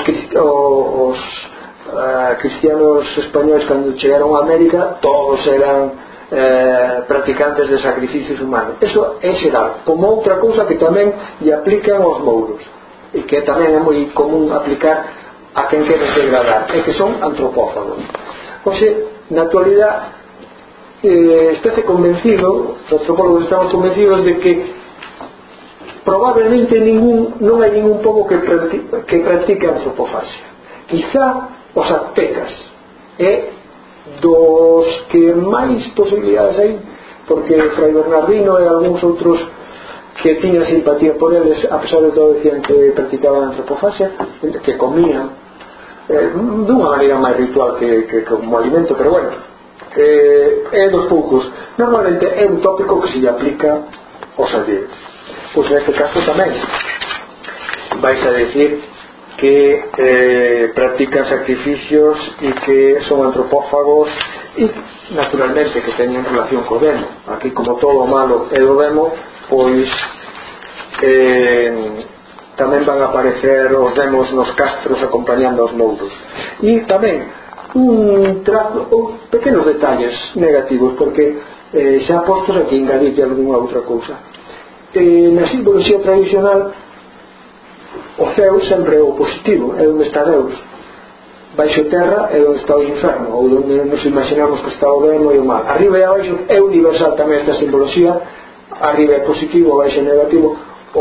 cristianos españoles, cando chegaron a América, todos eran practicantes de sacrificios humanos. Eso é xeral, como outra cousa que tamén lle aplican aos mouros, e que tamén é moi común aplicar a quen quere degradar, é que son antropófagos. Oxe, na actualidade estése convencido, os antropólogos estamos convencidos de que probablemente non hai ningún pobo que practique antropofagia. Quizá os aztecas é dos que máis posibilidades hai, porque Fray Bernardino e algúns outros que tiñan simpatía por eles, a pesar de todo decían que practicaban antropofagia, que comían dunha maneira máis ritual que como alimento, pero bueno, é dos poucos. Normalmente é un tópico que se lle aplica aos alleos. Pois neste caso tamén vais a decir que practican sacrificios e que son antropófagos, e naturalmente que teñen relación co demo. Aquí, como todo o malo é do demo, pois tamén van a aparecer os demos nos castros acompañando os mouros. E tamén pequenos detalles negativos, porque xa postos aquí engadirlle algunha outra cousa. Na simbología tradicional o ceo sempre é o positivo, é onde está Deus. Baixo terra é onde está o inferno, ou onde nos imaginamos que está o demo e o mal. Arriba e abaixo é universal tamén esta simbología. Arriba é positivo, abaixo é negativo.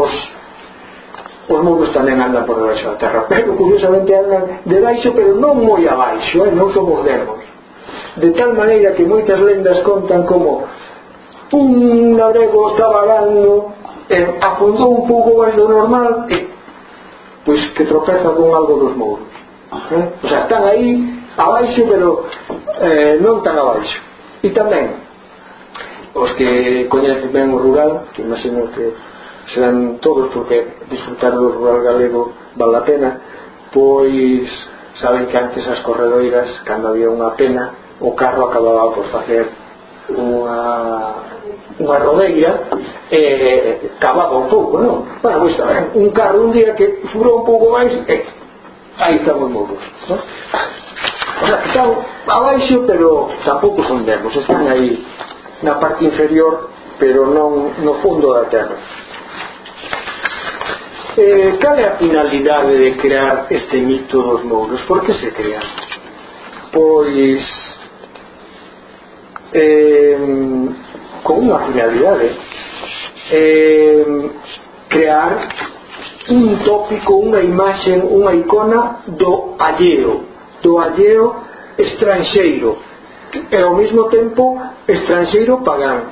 Os mouros tamén andan por debaixo da terra, pero curiosamente andan debaixo, pero non moi abaixo, non somos demos. De tal maneira que moitas lendas contan como un labrego estaba arando e afundou un pouco máis do normal e pois que tropeza con algo dos mouros. O sea, están aí abaixo, pero non tan abaixo. E tamén os que coñecen ben o rural, que imagino que serán todos, porque disfrutar do rural galego vale a pena, pois saben que antes as corredoiras, cando había unha pena, o carro acababa por facer unha rodeira cavaba un pouco, non? Bueno, pois tamén un carro un día que furou un pouco máis aí están os muros, non? O sea, que están abaixo, pero tampouco son demos, están aí na parte inferior, pero non no fundo da terra. Cal é a finalidade de crear este mito dos mouros? Por que se crea? Pois con unha finalidade, crear un tópico, unha imaxe, unha icona do alleo estranxeiro e ao mesmo tempo estranxeiro pagán.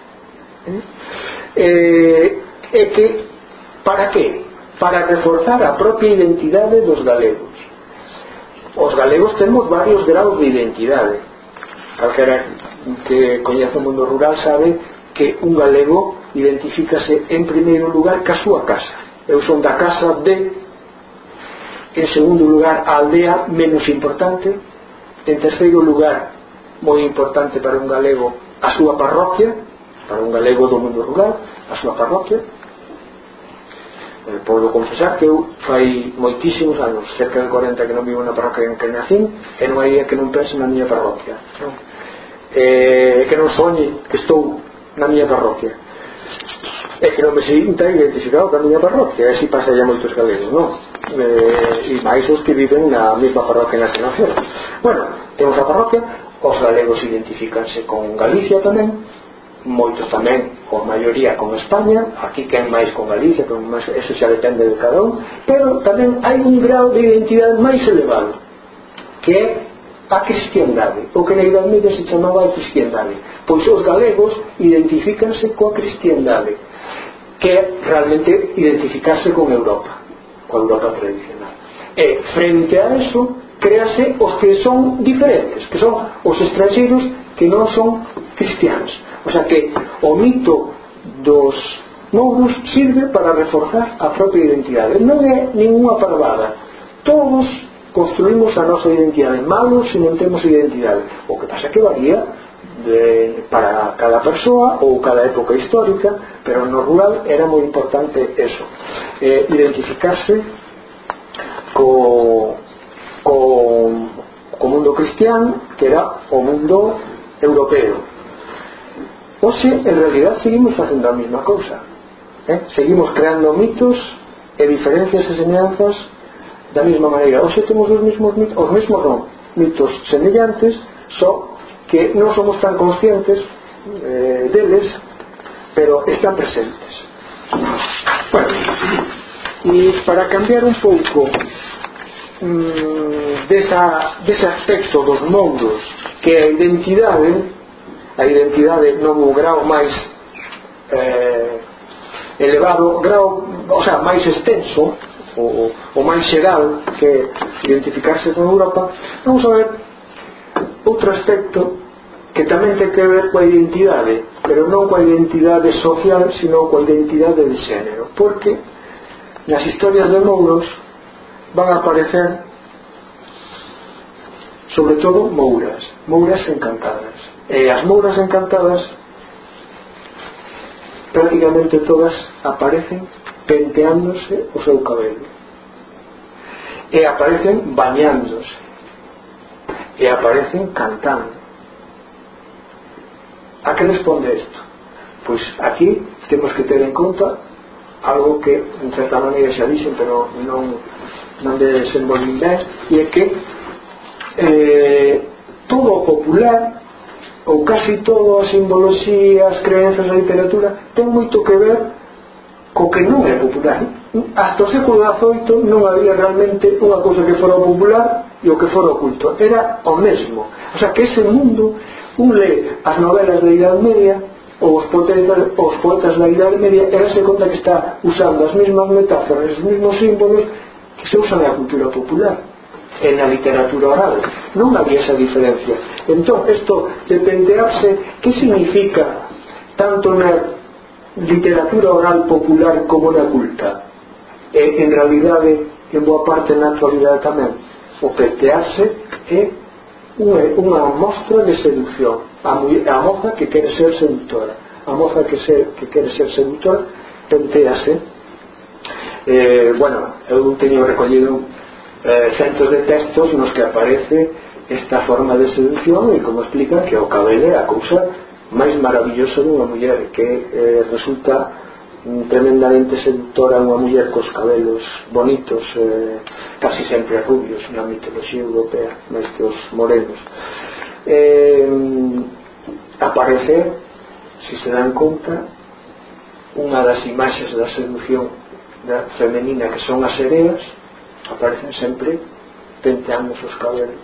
E que para que? Para reforzar a propia identidade dos galegos. Os galegos temos varios graus de identidade. Calquera que coñece o mundo rural sabe que un galego identifícase en primeiro lugar ca súa casa. Eu son da casa de, en segundo lugar a aldea menos importante, en terceiro lugar, moi importante para un galego, a súa parroquia, para un galego do mundo rural, a súa parroquia. Podo confesar que eu fai moitísimos anos, cerca de 40, que non vivo na parroquia en que nacín, e non hai día que non pense na miña parroquia, non? Que non soñe que estou na miña parroquia, e que non me sinta identificado ca miña parroquia. E así pasa ya moitos galegos, non? E máis os que viven na mesma parroquia na que nacieron. Bueno, temos a parroquia, os galegos identificanse con Galicia tamén, moitos tamén, ou a maioría, con España. Aquí quen máis con Galicia, quen máis, eso xa depende de cada un. Pero tamén hai un grau de identidade máis elevado, que é a cristiandade, o que na Idade Media se chamaba a cristiandade. Pois os galegos identifícanse coa cristiandade, que é realmente identificarse con Europa, coa Europa tradicional. E frente a eso créase os que son diferentes, que son os estranxeiros que non son cristianos. O sea que o mito dos mouros sirve para reforzar a propia identidade. Non é ninguna parvada. Todos construímos a nosa identidade, malos se non temos identidade. O que pasa é que varía para cada persoa ou cada época histórica, pero no rural era moi importante eso, identificarse co mundo cristiano, que era o mundo europeo. Hoxe, en realidad, seguimos facendo a mesma cousa, seguimos creando mitos e diferencias e semellanzas da mesma maneira. Hoxe temos os mesmos mitos, mitos semellantes, só que non somos tan conscientes deles, pero están presentes. Bueno, e para cambiar un pouco dese aspecto dos mundos, que é a identidade no grau máis elevado, o sea, máis extenso, o máis xeral, que identificarse con Europa, vamos a ver outro aspecto que tamén ten que ver coa identidade, pero non coa identidade social, sino coa identidade de xénero, porque nas historias de mouros van a aparecer sobre todo mouras encantadas, e as mouras encantadas prácticamente todas aparecen penteándose o seu cabelo, e aparecen bañándose, e aparecen cantando. A que responde isto? Pois aquí temos que ter en conta algo que en certa maneira xa dixen, pero non desenvolvín ben, e é que todo o popular, ou casi todo, a simboloxía, as creencias, a literatura, ten moito que ver co que non é popular. Hasta o século XVIII non había realmente unha cousa que fora popular e o que fora oculto, era o mesmo. O sea que ese mundo, un lee as novelas da Idade Media ou os poetas da Idade Media, e se conta que está usando as mesmas metáforas, os mesmos símbolos que se usan na cultura popular e na literatura oral. Non había esa diferencia. Entón, isto de pentearse, que significa tanto na literatura oral popular como na culta, e en realidade en boa parte na actualidade tamén? O pentearse é unha mostra de seducción. A moza que quere ser seductora, a moza que quere ser seductora pentease. Bueno, eu teño recollido centos de textos nos que aparece esta forma de seducción e como explica que o cabelo é a cousa máis maravillosa dunha muller, que resulta tremendamente seductora unha muller cos cabelos bonitos, casi sempre rubios na mitoloxía europea, máis que os morenos. Aparece, se se dan conta, unha das imaxes da seducción femenina que son as sereas, aparecen sempre penteando os cabelos.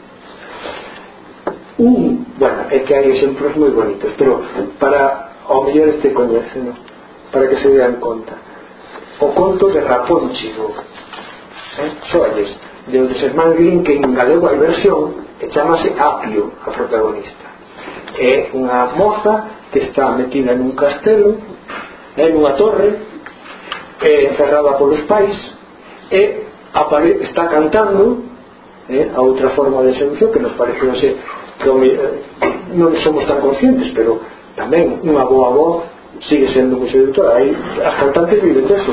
Bueno, é que hai exemplos moi bonitos, pero para ao mellor este coñecen, para que se dean conta. O conto de Rapunzel, xoalles, de onde se irmán Grimm, que en galego hai versión, e chamase Apio a protagonista. É unha moza que está metida nun castelo, nunha torre, encerrada polos pais, e está cantando, a outra forma de seducción que nos parece que non somos tan conscientes, pero tamén unha boa voz sigue sendo moi seductora. As cantantes viven deso.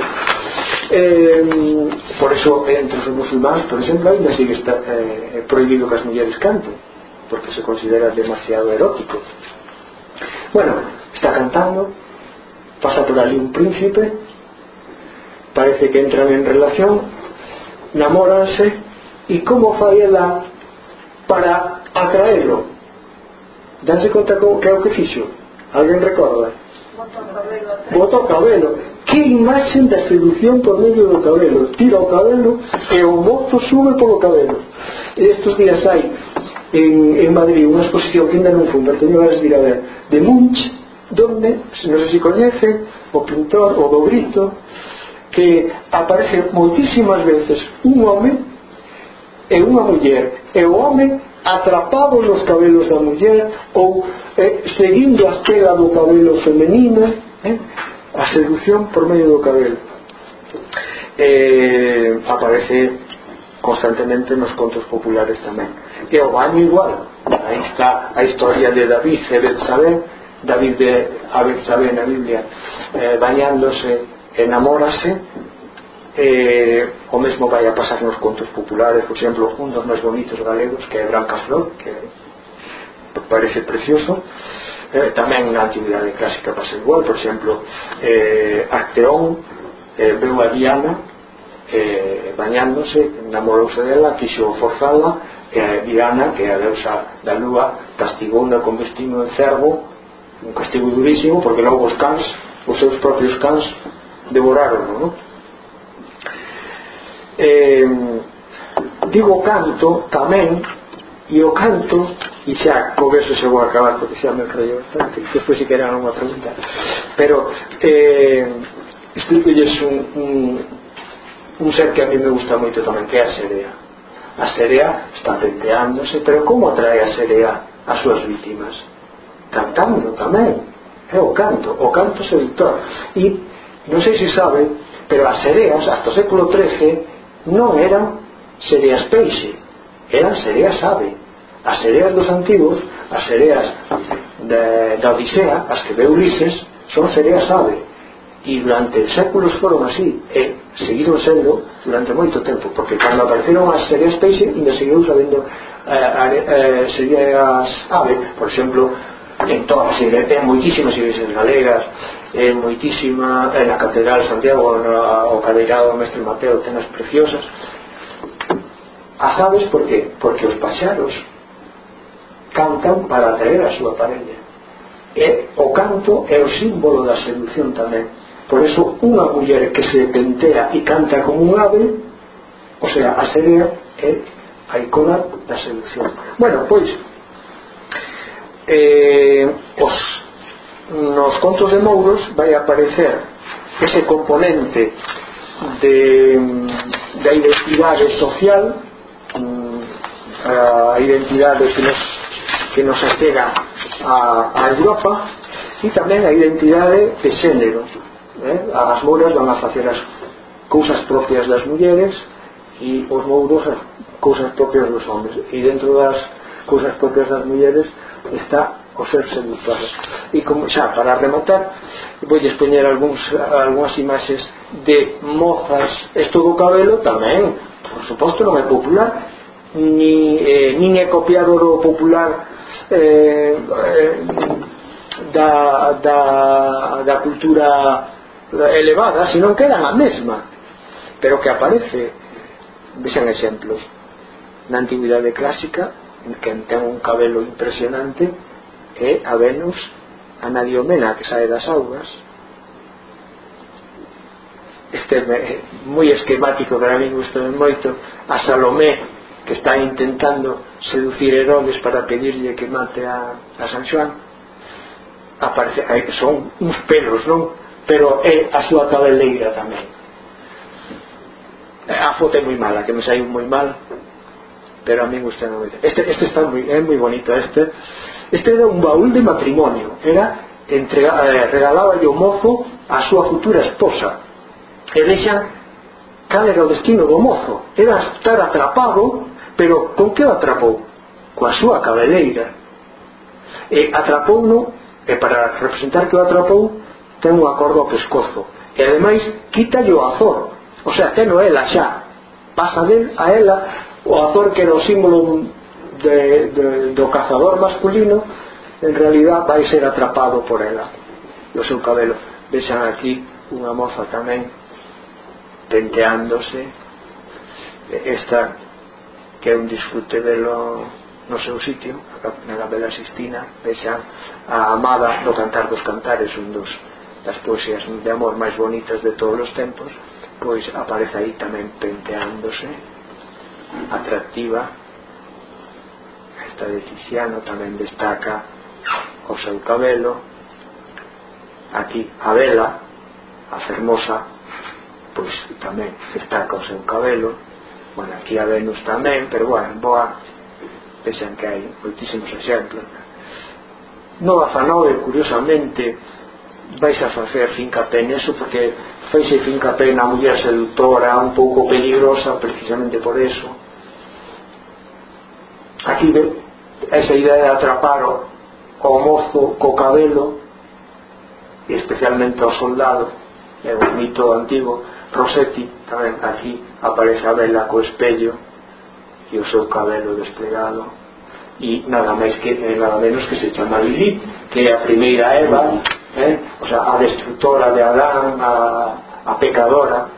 Por eso entre os musulmáns, por exemplo, ainda sigue prohibido que as mulleres canten, porque se considera demasiado erótico. Bueno, está cantando, pasa por ali un príncipe, parece que entran en relación, namóranse, e como fai ela para atraelo? Danse conta que é o que fixo? Alguén recorda? Bota o cabelo. Que imaxe da seducción por medio do cabelo. Tira o cabelo e o mozo sube polo cabelo. E estes días hai en Madrid unha exposición que ainda non fun, pero teño ganas de ir a ver, de Munch, donde, non sei se coñece, o pintor, o do Grito, que aparece moitísimas veces un home e unha muller, e o home atrapado nos cabelos da muller ou seguindo a estela do cabelo femenino, a seducción por medio do cabelo. Aparece constantemente nos contos populares tamén. E o baño igual. Aí está a historia de David e Betsabé. David a Betsabé na Biblia bañándose, enamórase. O mesmo vai a pasar nos contos populares, por exemplo, un dos máis bonitos galegos, que é Brancaflor, que parece precioso. Tamén na antigüidade clásica pasa igual, por exemplo, Acteón veu a Diana bañándose, namorouse dela, quixo forzala, e Diana, que é a deusa da lúa, castigouna con vestido de cervo, un castigo durísimo, porque logo os cans, os seus propios cans, devoraron, non? Digo canto tamén, e o canto, e xa co verso se vou acabar porque xa me enrollo bastante, despois se queran unha pregunta, pero explicolles un ser que a mí me gusta moito tamén, que é a serea. A serea está penteándose, pero como atrae a serea as súas vítimas? Cantando tamén, é o canto seductor. E non sei se sabe, pero as sereas hasta o século XIII non eran sereas peixe, eran sereas ave. As sereas dos antigos, as sereas da Odisea, as que ve Ulises, son sereas ave, e durante séculos foron así, e seguiron sendo durante moito tempo, porque cando apareceron as sereas peixe ainda seguiu sabendo sereas ave. Por exemplo, en moitísimas iglesias galegas, en la Catedral de Santiago, o Cadeirado do Mestre Mateo, tenas preciosas. As aves, por qué? Porque os paxaros cantan para atraer a súa parella, e o canto é o símbolo da seducción tamén. Por eso unha muller que se pentea e canta como un ave, o sea, a serea é a icona da seducción. Bueno, pois nos contos de Mouros vai aparecer ese componente da identidade social, a identidade que nos achega a Europa, e tamén a identidade de xénero. As mouras van a facer as cousas propias das mulleres e os mouros as cousas propias dos homes, e dentro cousas propias das mulleres está o ser seductora. E como xa para rematar voulles poñer algunhas imaxes de mozas. Isto do cabelo tamén, por suposto, non é popular, nin é copiado do popular da cultura elevada, senón que eran a mesma, pero que aparece. Vexan exemplos na antigüidade clásica, que ten un cabelo impresionante, é a Venus Anadiomena, que sae das augas. Este é moi esquemático, para mí gustoume moito. A Salomé, que está intentando seducir Herodes para pedirlle que mate a San Xoán. Aparece, son uns pelos, non? Pero é a súa cabeleira tamén. A foto é moi mala, que me saiu moi mal, pero a mí gustoume moito. Este está é moi bonito. Este era un baúl de matrimonio, era regalaba o mozo a súa futura esposa, e vexan cal era o destino do mozo. Era estar atrapado, pero con que o atrapou? Coa súa cabeleira. E atrapouno, e para representar que o atrapou ten unha corda ao pescozo, e ademais quítalle o azor, o sea, teno ela xa, pasa del a ela. O azor, que era o símbolo do cazador masculino, en realidad vai ser atrapado por ela e o seu cabelo. Vexan aquí unha moza tamén tenteándose, esta que é un disfrute velo no seu sitio, na Capela Sistina. Vexan a Amada do Cantar dos Cantares, un das poesías de amor máis bonitas de todos os tempos, pois aparece aí tamén tenteándose, atractiva. Esta de Tiziano tamén destaca o seu cabelo. Aquí a Vela, a fermosa, pois tamén destaca o seu cabelo. Bueno, aquí a Venus tamén, pero bueno, boa, vexan que hai moitísimos exemplos. No 19, curiosamente, vais a facer fincapé neso, porque feixe fincapé na muller seductora, un pouco peligrosa, precisamente por eso. Aquí esa idea de atrapar o mozo co cabelo, e especialmente ao soldado, é un mito antigo. Rossetti tamén, aquí aparece a Vela co espello e o seu cabelo desplegado, e nada máis que nada menos que se chama Lilith, que é a primeira Eva, o sea, a destructora de Adán, a pecadora.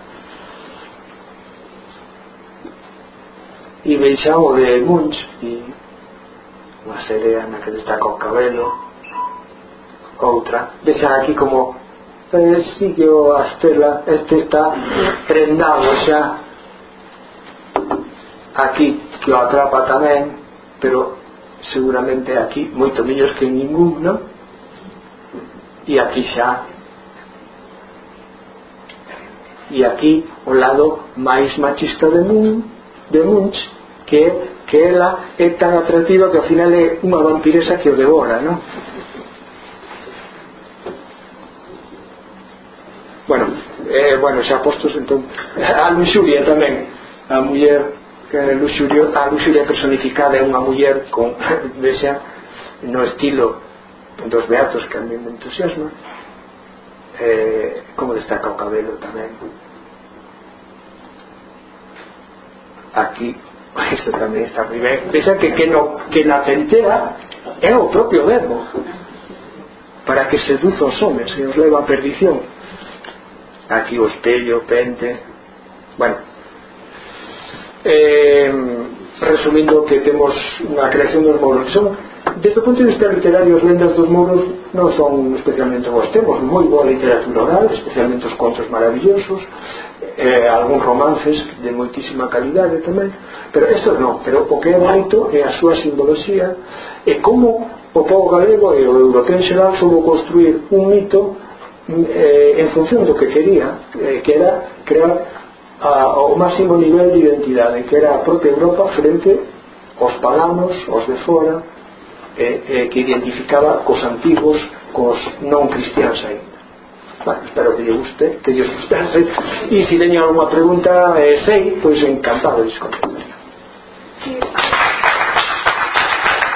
E veixamos de Munch, e unha serea na que destaca o cabelo. Outra, vexan aquí como sigue a estela. Este está prendado xa, aquí que o atrapa tamén, pero seguramente aquí moito mellor que ningún, non? E aquí xa, e aquí o lado máis machista de Munch, que ela é tan atractiva que ao final é unha vampiresa que o devora, non? Bueno, xa postos, entón, a luxuria tamén, a muller, a luxuria personificada é unha muller con, vexa, no estilo dos beatos, que a mí me entusiasma. Como destaca o cabelo tamén. Aquí isto tamén está moi ben. Vexa que na tentea é o propio verbo para que seduza os homes e os leva a perdición. Aquí o espello, pente. Bueno, resumindo, que temos unha creación dos mouros que son, desde o punto de vista literario, as lendas dos mouros non son especialmente boas. Temos moi boa literatura oral, especialmente os contos maravillosos, algúns romances de moitísima calidade tamén, pero estos non. Pero o que é bonito é a súa simboloxía, e como o povo galego e o europeo en xeral soubo construir un mito en función do que quería, que era crear o máximo nivel de identidade, que era a propia Europa frente aos paganos, aos de fora, que identificaba cos antigos, cos non cristianos aí. Bueno, espero que lles guste, que lles gustase, e se teñen alguma pregunta, pois encantado de contestar.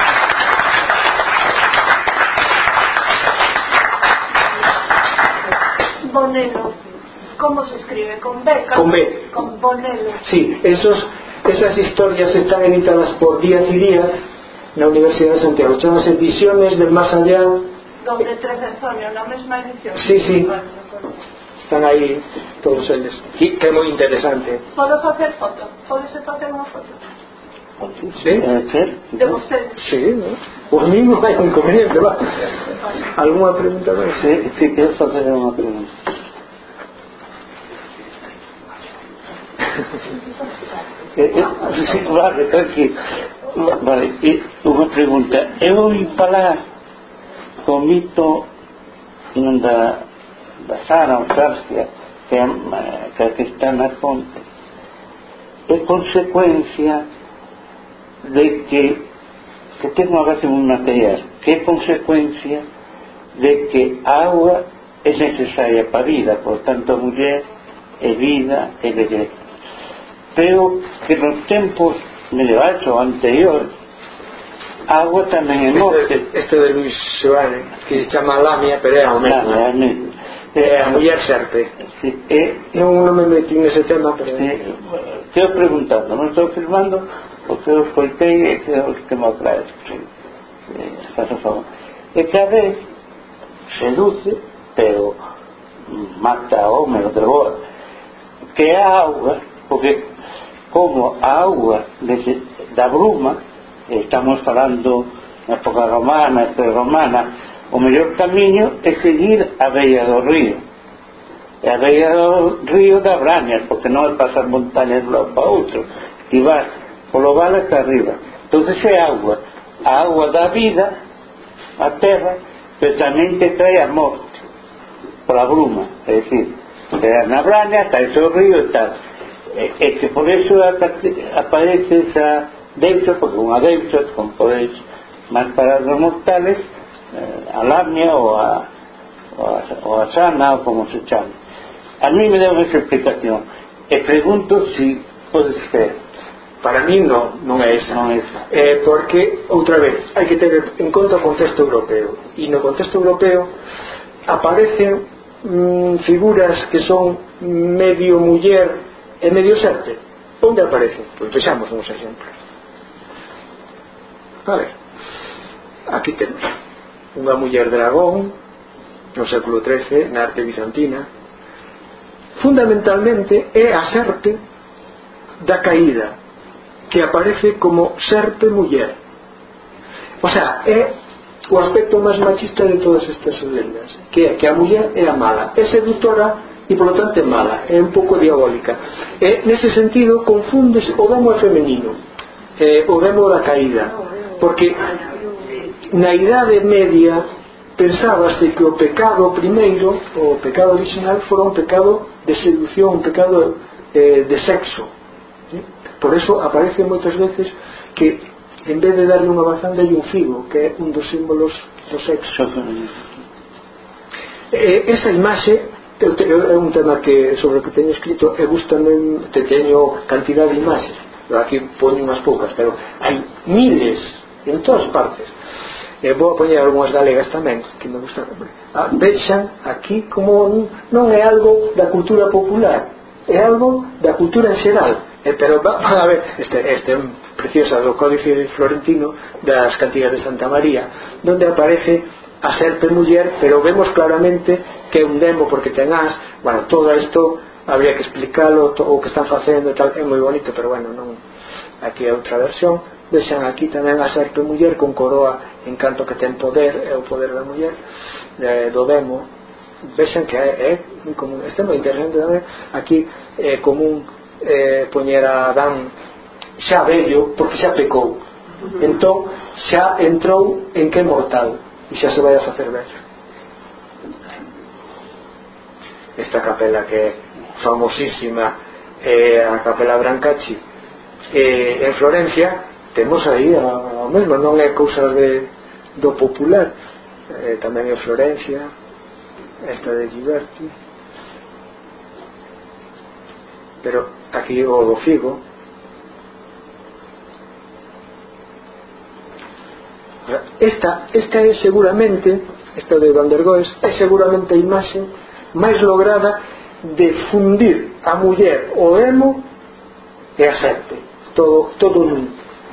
Bonelo, ¿cómo se escribe? ¿Con B? Con B. Con Bonelo. Sí, esas historias están editadas por Díaz y Díaz na Universidade de Santiago, chámase Visiones del Más Allá, donde Trezenzonio, na mesma edición. Sí, están aí todos eles, que é moi interesante. Podo facer foto? Podese facer unha foto? Sí, de vostedes? Sí, ¿no? Por mí non hai inconveniente, va. Alguna pregunta máis? Sí, quero facer unha pregunta. Sí, vale, tranquilo. Vale, unha pregunta. Eu ouvi falar co mito da Sara ou Sarsia, que está na fonte, é consecuencia de que ten unha base moi material, que é consecuencia de que a auga é necesaria para a vida, por tanto a muller é vida, é belleza, pero que nos tempos medievais ou anteriores a auga tamén é morte. Este de Luis Joane, que se chama Lamia, pero é o mesmo, é a muller serpe. Sí, non me metí nese tema, pero quedo preguntando, non estou firmando o que eu escoitei e que me aclares, faz o favor. E que a vez seduce, pero mata ao home, o devoa, que é a auga, porque como a auga da bruma, estamos falando na época romana, prerromana, o mellor camiño é seguir a beira do río, e a beira do río da Brañas, porque non é pasar montañas de un lado para outro, ti vas polo vale hasta arriba. Entonces é auga, a auga da vida, a terra, pero tamén te trae a morte pola bruma, é dicir, na Brañas cae o río e tal, e que por eso aparece esa deusa, porque unha deusa, como podeis máis para os mortales, a Lamia ou a Sana, ou como se chama. A mí me deu esa explicación e pregunto se pode ser. Para mí non é esa, porque, outra vez, hai que ter en conta o contexto europeo, e no contexto europeo aparecen figuras que son medio muller e medio serpe. Onde aparecen? Pois vexamos uns exemplos. A ver, aquí temos unha muller dragón no século XIII na arte bizantina. Fundamentalmente é a serpe da caída, que aparece como serpe muller, o sea, é o aspecto máis machista de todas estas lendas, que é que a muller é a mala, é seductora e polo tanto é mala, é un pouco diabólica, e nese sentido confundes o demo femenino, o demo da caída, porque na idade media pensábase que o pecado primeiro, o pecado original, fora un pecado de seducción, un pecado de sexo. Por eso aparece moitas veces que en vez de darle unha bazán dalle un figo, que é un dos símbolos do sexo. Esa imaxe é un tema sobre o que teño escrito, e gustame, teño cantidad de imaxes, aquí poño unhas poucas, pero hai miles en todas partes. Vou a poñer algunhas galegas tamén, que me gustan. Vexan aquí como non é algo da cultura popular, é algo da cultura en xeral, pero van a ver este preciosa do Códice Florentino das Cantigas de Santa María, donde aparece a serpe muller, pero vemos claramente que é un demo, porque ten as, bueno, todo isto habría que explicarlo, o que están facendo e tal, é moi bonito, pero bueno, non, aquí é outra versión. Vexan aquí tamén a serpe muller con coroa, en canto que ten poder, é o poder da muller, do demo. Vexan que é común, este é moi interesante tamén. Aquí é común poñer a Adán xa vello, porque xa pecou, entón xa entrou en que é mortal e xa se vai a facer vello. Esta capela que é famosísima, a Capela Brancacci, en Florencia, temos aí o mesmo, non é cousa do popular, tamén en Florencia, esta de Ghiberti, pero aquí o do figo. Esta é seguramente, esta de Van der Goes, é seguramente a imaxe máis lograda de fundir a muller, o emo e a serpe, todo nun.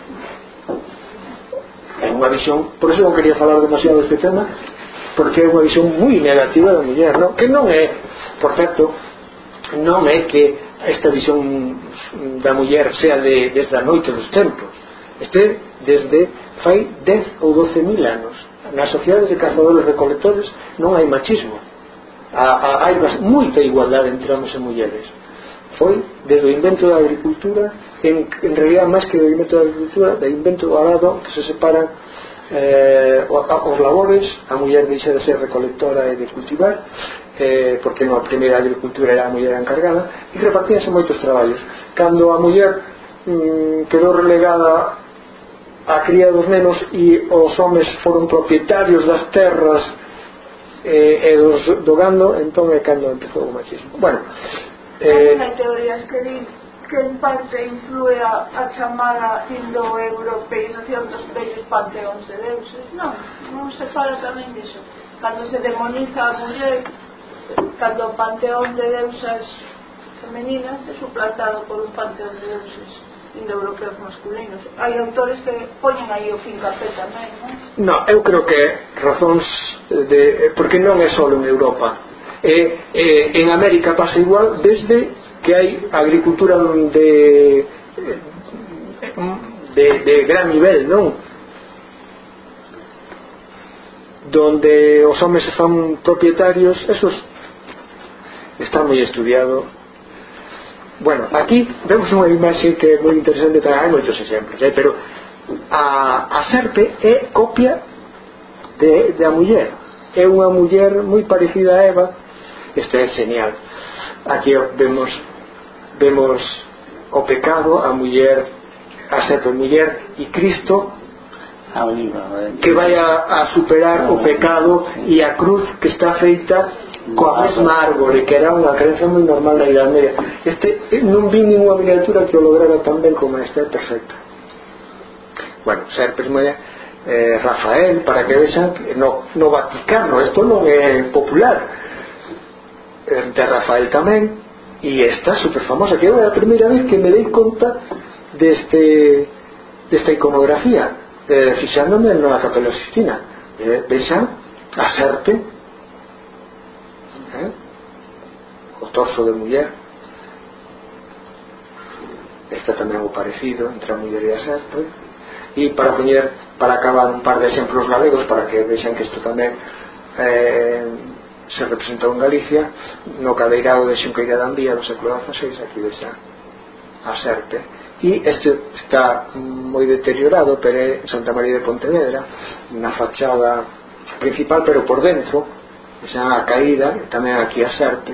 É unha visión, por eso non quería falar demasiado deste tema, porque é unha visión moi negativa da muller, non? Que non é, por certo, non é que esta visión da muller sea desde a noite dos tempos. Este desde fai 10 ou 12 mil anos. Nas sociedades de cazadores recolectores non hai machismo, hai moita igualdade entre homens e mulleres. Foi desde o invento da agricultura, en realidad máis que do invento da agricultura, do invento do arado, que se separan os labores. A muller deixa de ser recolectora e de cultivar, porque na primeira agricultura era a muller encargada, e repartíanse moitos traballos. Cando a muller quedou relegada a cría dos nenos e os homes foron propietarios das terras e do gando, entón é cando empezou o machismo. Bueno, hai teorías que din que en parte influe a chamada indoeuropeización dos vellos panteóns de deuses. Non se fala tamén diso, cando se demoniza a muller, cando o panteón de deusas femeninas é suplantado por un panteón de deuses indoeuropeos masculinos. Hai autores que poñen aí o fincapé tamén, non? Eu creo que razóns porque non é só en Europa, en América pasa igual, desde que hai agricultura de gran nivel, non? Donde os homes se fan propietarios, eso está moi estudiado. Bueno, aquí vemos unha imaxe que é moi interesante, hai moitos exemplos, pero a serpe é copia da muller, é unha muller moi parecida a Eva. Isto é genial. Aquí vemos o pecado, a muller, a serpe muller e Cristo, que vai a superar o pecado, e a cruz que está feita coa mesma árbore, que era unha creencia moi normal na Idade Media. Non vi ninguna miniatura que o lograra tan ben como esta, é perfecta. Bueno, serpes muller, Rafael, para que vexan que no Vaticano isto non é popular, de Rafael tamén, e esta super famosa, que é a primeira vez que me dei conta desta iconografía, fixándome na Capela Sistina. Vexan a serpe, o torso de muller. Esta tamén é o parecido entre a muller e a serpe. E para acabar un par de exemplos galegos, para que vexan que isto tamén se representou en Galicia, no cadeirado de Xunqueira de Andía do século XVI. Aquí vexa a serpe, e este está moi deteriorado, pero é Santa María de Pontevedra, na fachada principal, pero por dentro vexa a caída, tamén aquí a serpe,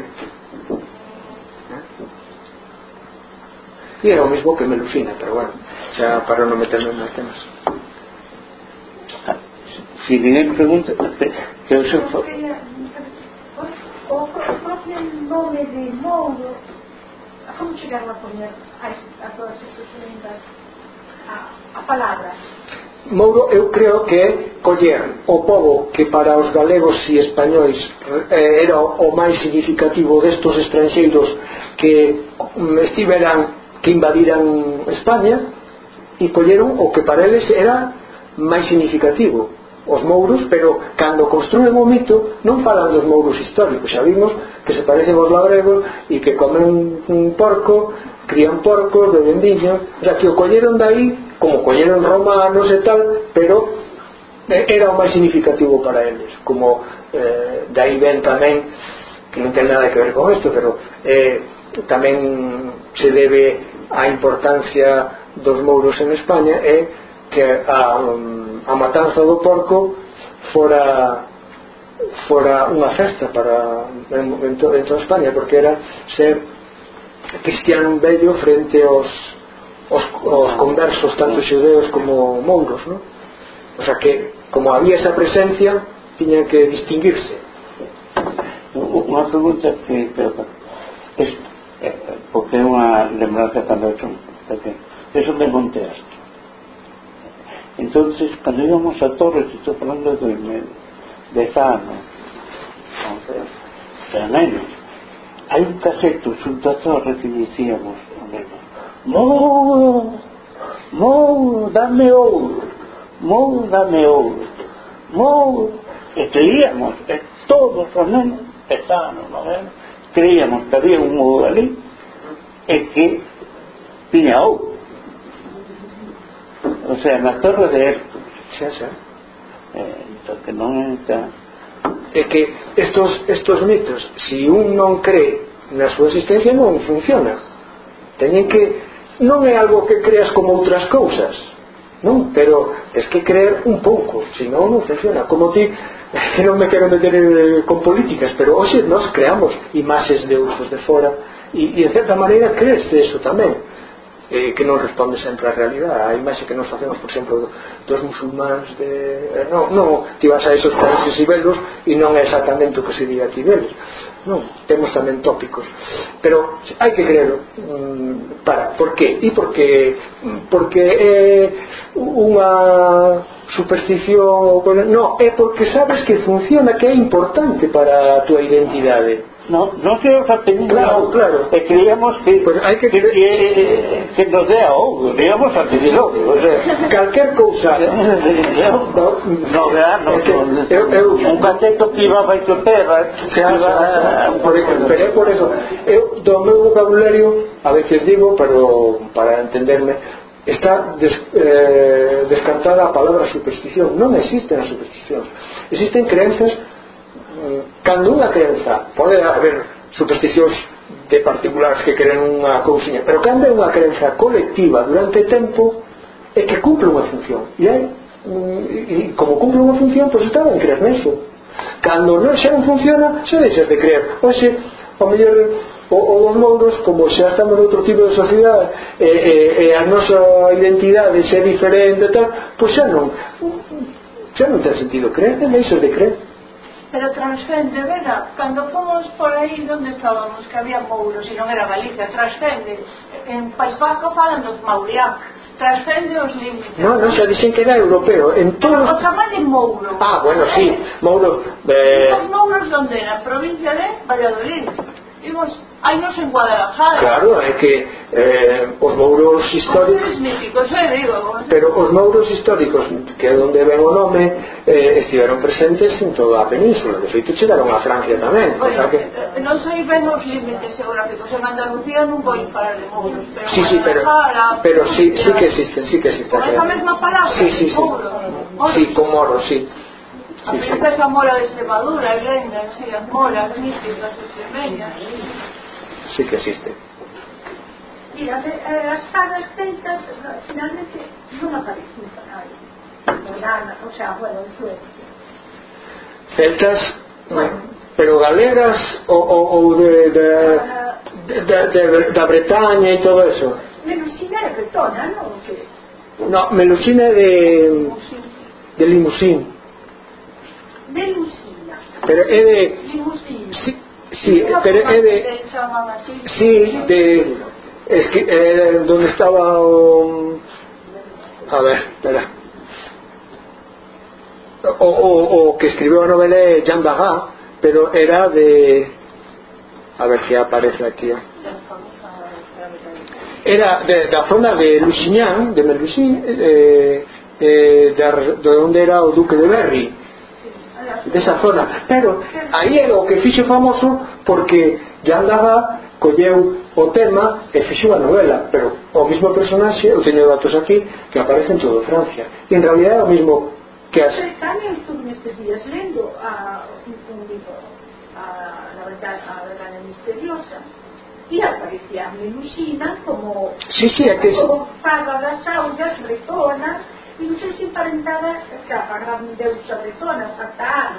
e é o mesmo que Melusina, pero bueno, xa para non meterme en máis temas. Si ninguén pregunta, que eu se o propio nome de Mouro, como chegaron a poñer a todas estas lendas a palabra? Mouro, eu creo que é coller o pobo que para os galegos e españois era o máis significativo destos estranxeiros que que invadiran España, e colleron o que para eles era máis significativo, os mouros. Pero cando construen o mito non falan dos mouros históricos, xa vimos que se parecen aos labregos e que comen un porco, crían porcos, beben viño, xa que o colleron dai, como colleron romanos e tal, pero era o máis significativo para eles, como dai ben tamén, que non ten nada que ver con isto, pero tamén se debe a importancia dos mouros en España, é que a matanza do porco fora unha festa para en toda España, porque era ser cristiano vello frente aos conversos, tanto xudeos como mouros, ¿no? O sea que, como había esa presencia, tiña que distinguirse. Unha pregunta que porque é unha lembranza cando eu pequeno. Eso me contaste. Entonces, cuando íbamos a Torres, estoy hablando de 10 años, tremendo. Hai un caseto xunto a torre que dicíamos Mouro, Mouro, dame ouro, Mouro, dame ouro, Mouro, e creíamos, e todos os nenos estábamos noveno, creíamos que había un mouro ali e que tiña ouro, o sea, na torre de Hércules. Entón que non está. É que estos mitos, se un non cree na súa existencia, non funciona. Teñen que, non é algo que creas como outras cousas, non, pero es que creer un pouco, senón non funciona. Como ti, non me quero meter con políticas, pero hoxe nós creamos imaxes de outros de fora e en certa maneira crees eso tamén, que non responde sempre á realidade. A imaxe que nos facemos, por exemplo, dos musulmáns non, ti vas a esos países ibelos e non é exactamente o que se di aquí deles, non, temos tamén tópicos, pero hai que creerlo. Por qué? E porque é unha superstición, non, é porque sabes que funciona, que é importante para a túa identidade. No se os apellidos, claro. E creíamos que, pues hay que nos dea ouro, digamos apellido, o sea, calquer cousa un caseto que iba baixo terra, pero é por eso eu do meu vocabulario a veces digo, pero para entenderme, está descartada a palabra superstición. Non existen as supersticións, existen creencias. Cando unha crenza, pode haber supersticións de particulares que creen unha cousiña, pero cando é unha crenza colectiva durante tempo, é que cumple unha función, e como cumple unha función, pois está ben creer neso. Cando xa non funciona, xa deixas de creer. Oxe, ao mellor os mouros, como xa estamos en outro tipo de sociedade e a nosa identidade xa é diferente, pois xa non ten sentido creer, deixas de creer. Pero transcende, verdad? Cando fomos por aí onde estábamos, que había mouros e non era Galicia, transcende. En País Vasco falan dos Mauriac, transcende os límites. Non, xa dixen que era europeo. Pero o chaman de mouro. Bueno, sí, mouros. Os mouros onde? Na provincia de Valladolid. Imos, hainos en Guadalajara. Claro, é que os mouros históricos, os míticos, digo. Pero os mouros históricos, que é onde ven o nome, estiveron presentes en toda a península. De feito, chegaron a Francia tamén. Bueno, non sei ben os límites geográficos. En Andalucía non vou falar de mouros, pero sí, pero sí que existen. Con esa mesma palabra, sí. mouro. Sí, con moros, sí. A princesa Mora de Extremadura, lendas, sí, as moras místicas extremeñas. Sí que existe. Mira, as sagas celtas finalmente non aparecen aí. O sea, bueno, influencia. Celtas, pero galegas ou da Bretaña e todo eso. Melusina é bretona, non? No, Melusina é de Limousin. Melusina. Pero é de Limousin. Sí, pero é de sí, de es que donde estaba a ver, espera, o que escribió a novela é Jean Dagas, pero era de, a ver que aparece aquí, era da zona de Lusignan, de Melusine, de onde era o duque de Berry, desa zona. Pero aí é o que fixo famoso, porque Jean Dagas colleu o tema e fixo a novela, pero o mismo personaxe, eu teño datos aquí, que aparece en todo Francia, e en realidad é o mismo que as... Tamén estuve nestes días lendo un libro, la verdad misteriosa, e aparecía a Melusina como como faga das augas bretonas, e non sei se emparentada a gran deusa bretona, Santa Ana.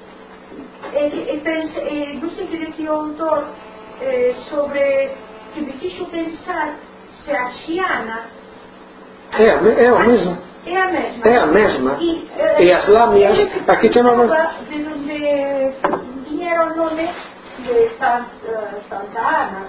Non sei que decía o autor sobre que me fixo pensar se a Xiana é a mesma. É a mesma. E as lamias aquí chamamos de onde viñera o nome de Santa Ana,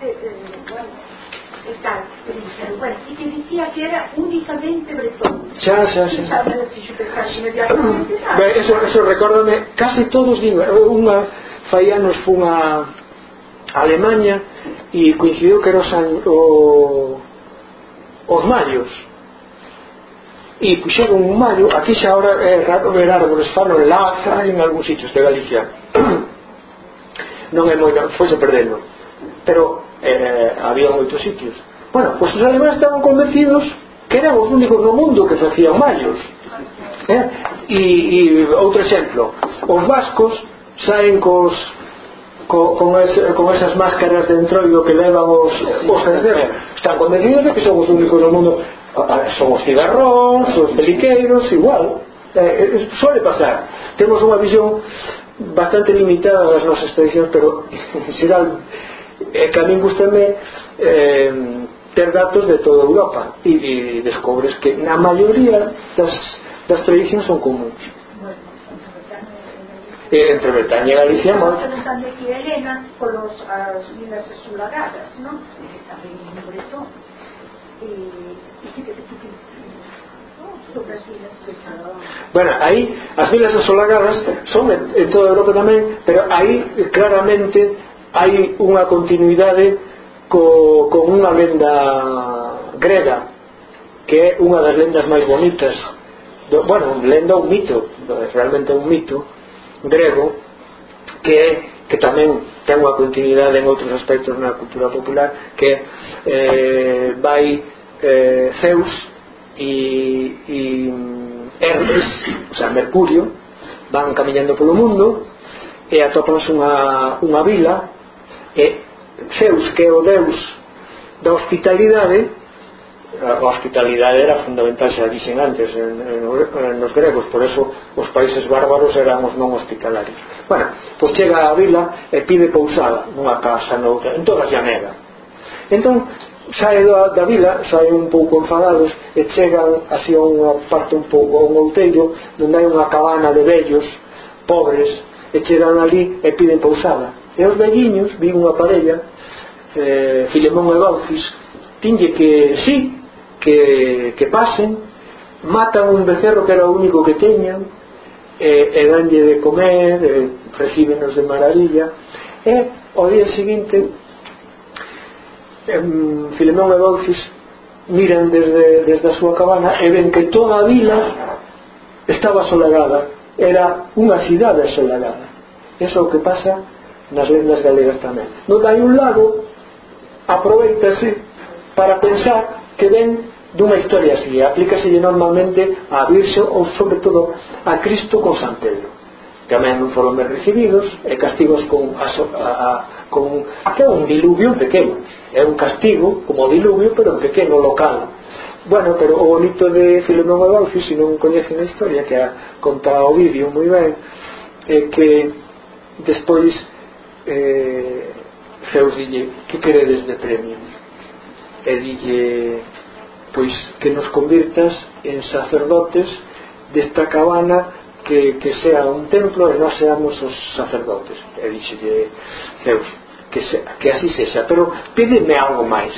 e tal, e que dicía que era únicamente bretón. Xa. Eso recórdame, casi todos fai anos fun a Alemanha e coincidiu que eran os mallos e puxeron un mallo. Aquí xa ahora é raro ver árbores fano en Laza en algúns sitios de Galicia non é moi, foise perdendo, pero había moitos sitios. Bueno, pois os alemanes estaban convencidos que eran os únicos no mundo que facían mallos, e outro exemplo, os vascos saen con esas máscaras de entroido que levan os cerceros, están convencidos de que son os únicos no mundo. Son os cigarróns, os peliqueiros, igual, suele pasar. Temos unha visión bastante limitada das nosas tradicións, pero en xeral que a min gustame ter datos de toda Europa e descobres que na maioría das tradicións son comuns. Entre Bretaña e Galicia moito. Tamén que Elena con as vilas esulagadas, non? Tamén en Bretón. Bueno, aí as vilas asolagadas son en toda Europa tamén, pero aí claramente hai unha continuidade con unha lenda grega que é unha das lendas máis bonitas lenda ou mito, realmente un mito grego que tamén ten unha continuidade en outros aspectos na cultura popular, que vai Zeus e Hermes, o sea, Mercurio, van camiñando polo mundo e atopanse unha vila, e Zeus, que é o deus da hospitalidade, a hospitalidade era fundamental, xa dixen antes nos gregos, por eso os países bárbaros eran os non hospitalarios. Bueno, pois chega a vila e pide pousada nunha casa, noutra, en toda a llanera. Entón sae da vila, saen un pouco enfadados e chegan así a unha parte un pouco, a un outeiro onde hai unha cabana de vellos pobres, e chegan ali e piden pousada, e os velliños vin unha parella, Filemón e Baucis, tinlle que sí, que pasen, matan un becerro que era o único que teñan, e danlle de comer, recíbenos de maravilla, e ao día seguinte Filemón e Baucis miran desde a súa cabana e ven que toda a vila estaba asolagada, era unha cidade asolagada. Eso é o que pasa nas lendas galegas tamén. Non hai un lago, aproveitase para pensar que ven dunha historia así, aplícaselle normalmente a Virxe ou sobre todo a Cristo con San Pedro. Tamén non foron ben recibidos e castigos que é un diluvio pequeno, é un castigo como diluvio pero pequeno, local. Bueno, pero o bonito de Filemón e Baucis, se non coñecen a historia, que a conta o vídeo moi ben, é que despois Zeus dille: que queredes de premio? E dille: pois que nos convirtas en sacerdotes desta cabana, que sea un templo e nós seamos os sacerdotes. E dixelle Zeus: que así sexa, pero pídeme algo máis,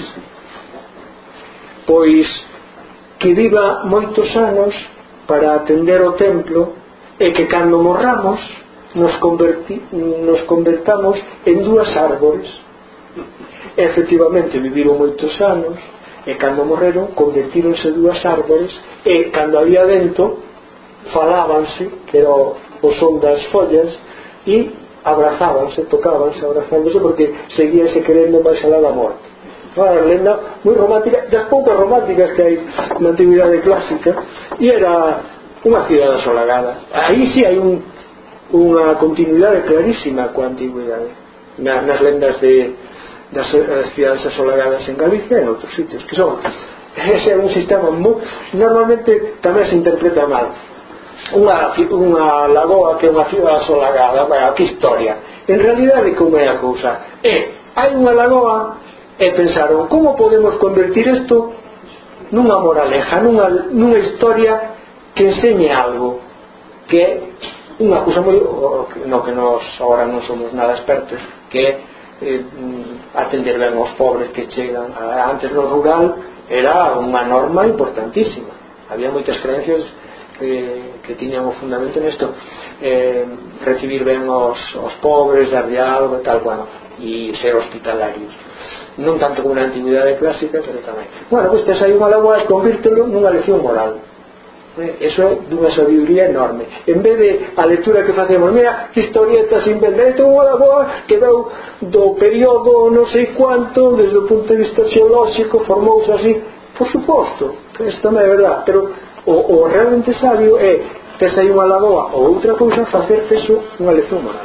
pois que viva moitos anos para atender o templo, e que cando morramos nos convertamos en dúas árbores. E efectivamente viviron moitos anos, e cando morreron convertíronse dúas árbores, e cando había vento falábanse, que era o son das follas, e abrazábanse, tocábanse, abrazándose, porque seguíanse querendo máis alá da morte. Unha lenda moi romántica, das poucas románticas que hai na antigüidade clásica, e era unha cidade asolagada. Aí sí hai unha continuidade clarísima coa antigüidade nas lendas das cidades asolagadas en Galicia e en outros sitios, que son, ese é un sistema normalmente tamén se interpreta mal. Unha lagoa que é unha cidade asolagada, que historia. En realidade, como é a cousa? Hai unha lagoa e pensaron: como podemos convertir isto nunha moraleja, nunha historia que enseñe algo, que é unha cousa moi no que nós agora non somos nada expertos, que é atender ben aos pobres que chegan. Antes no rural era unha norma importantísima, había moitas creencias que tiñan o fundamento nesto, recibir ben os pobres, dar diálogo e tal, bueno, e ser hospitalarios, non tanto como na antigüidade clásica, pero tamén, bueno, pues tes aí unha lagoa e convírtelo nunha lección moral. Eso é dunha sabiduría enorme. En vez de a lectura que facemos, mira que historietas inventa, isto é unha lagoa que veu do período non sei cuánto, desde o punto de vista xeolóxico formouse así, por suposto, isto tamén é verdad, pero o realmente sabio é tes aí unha lagoa ou outra cousa, facer eso unha lección moral.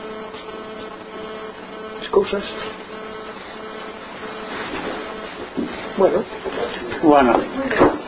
As cousas, bueno,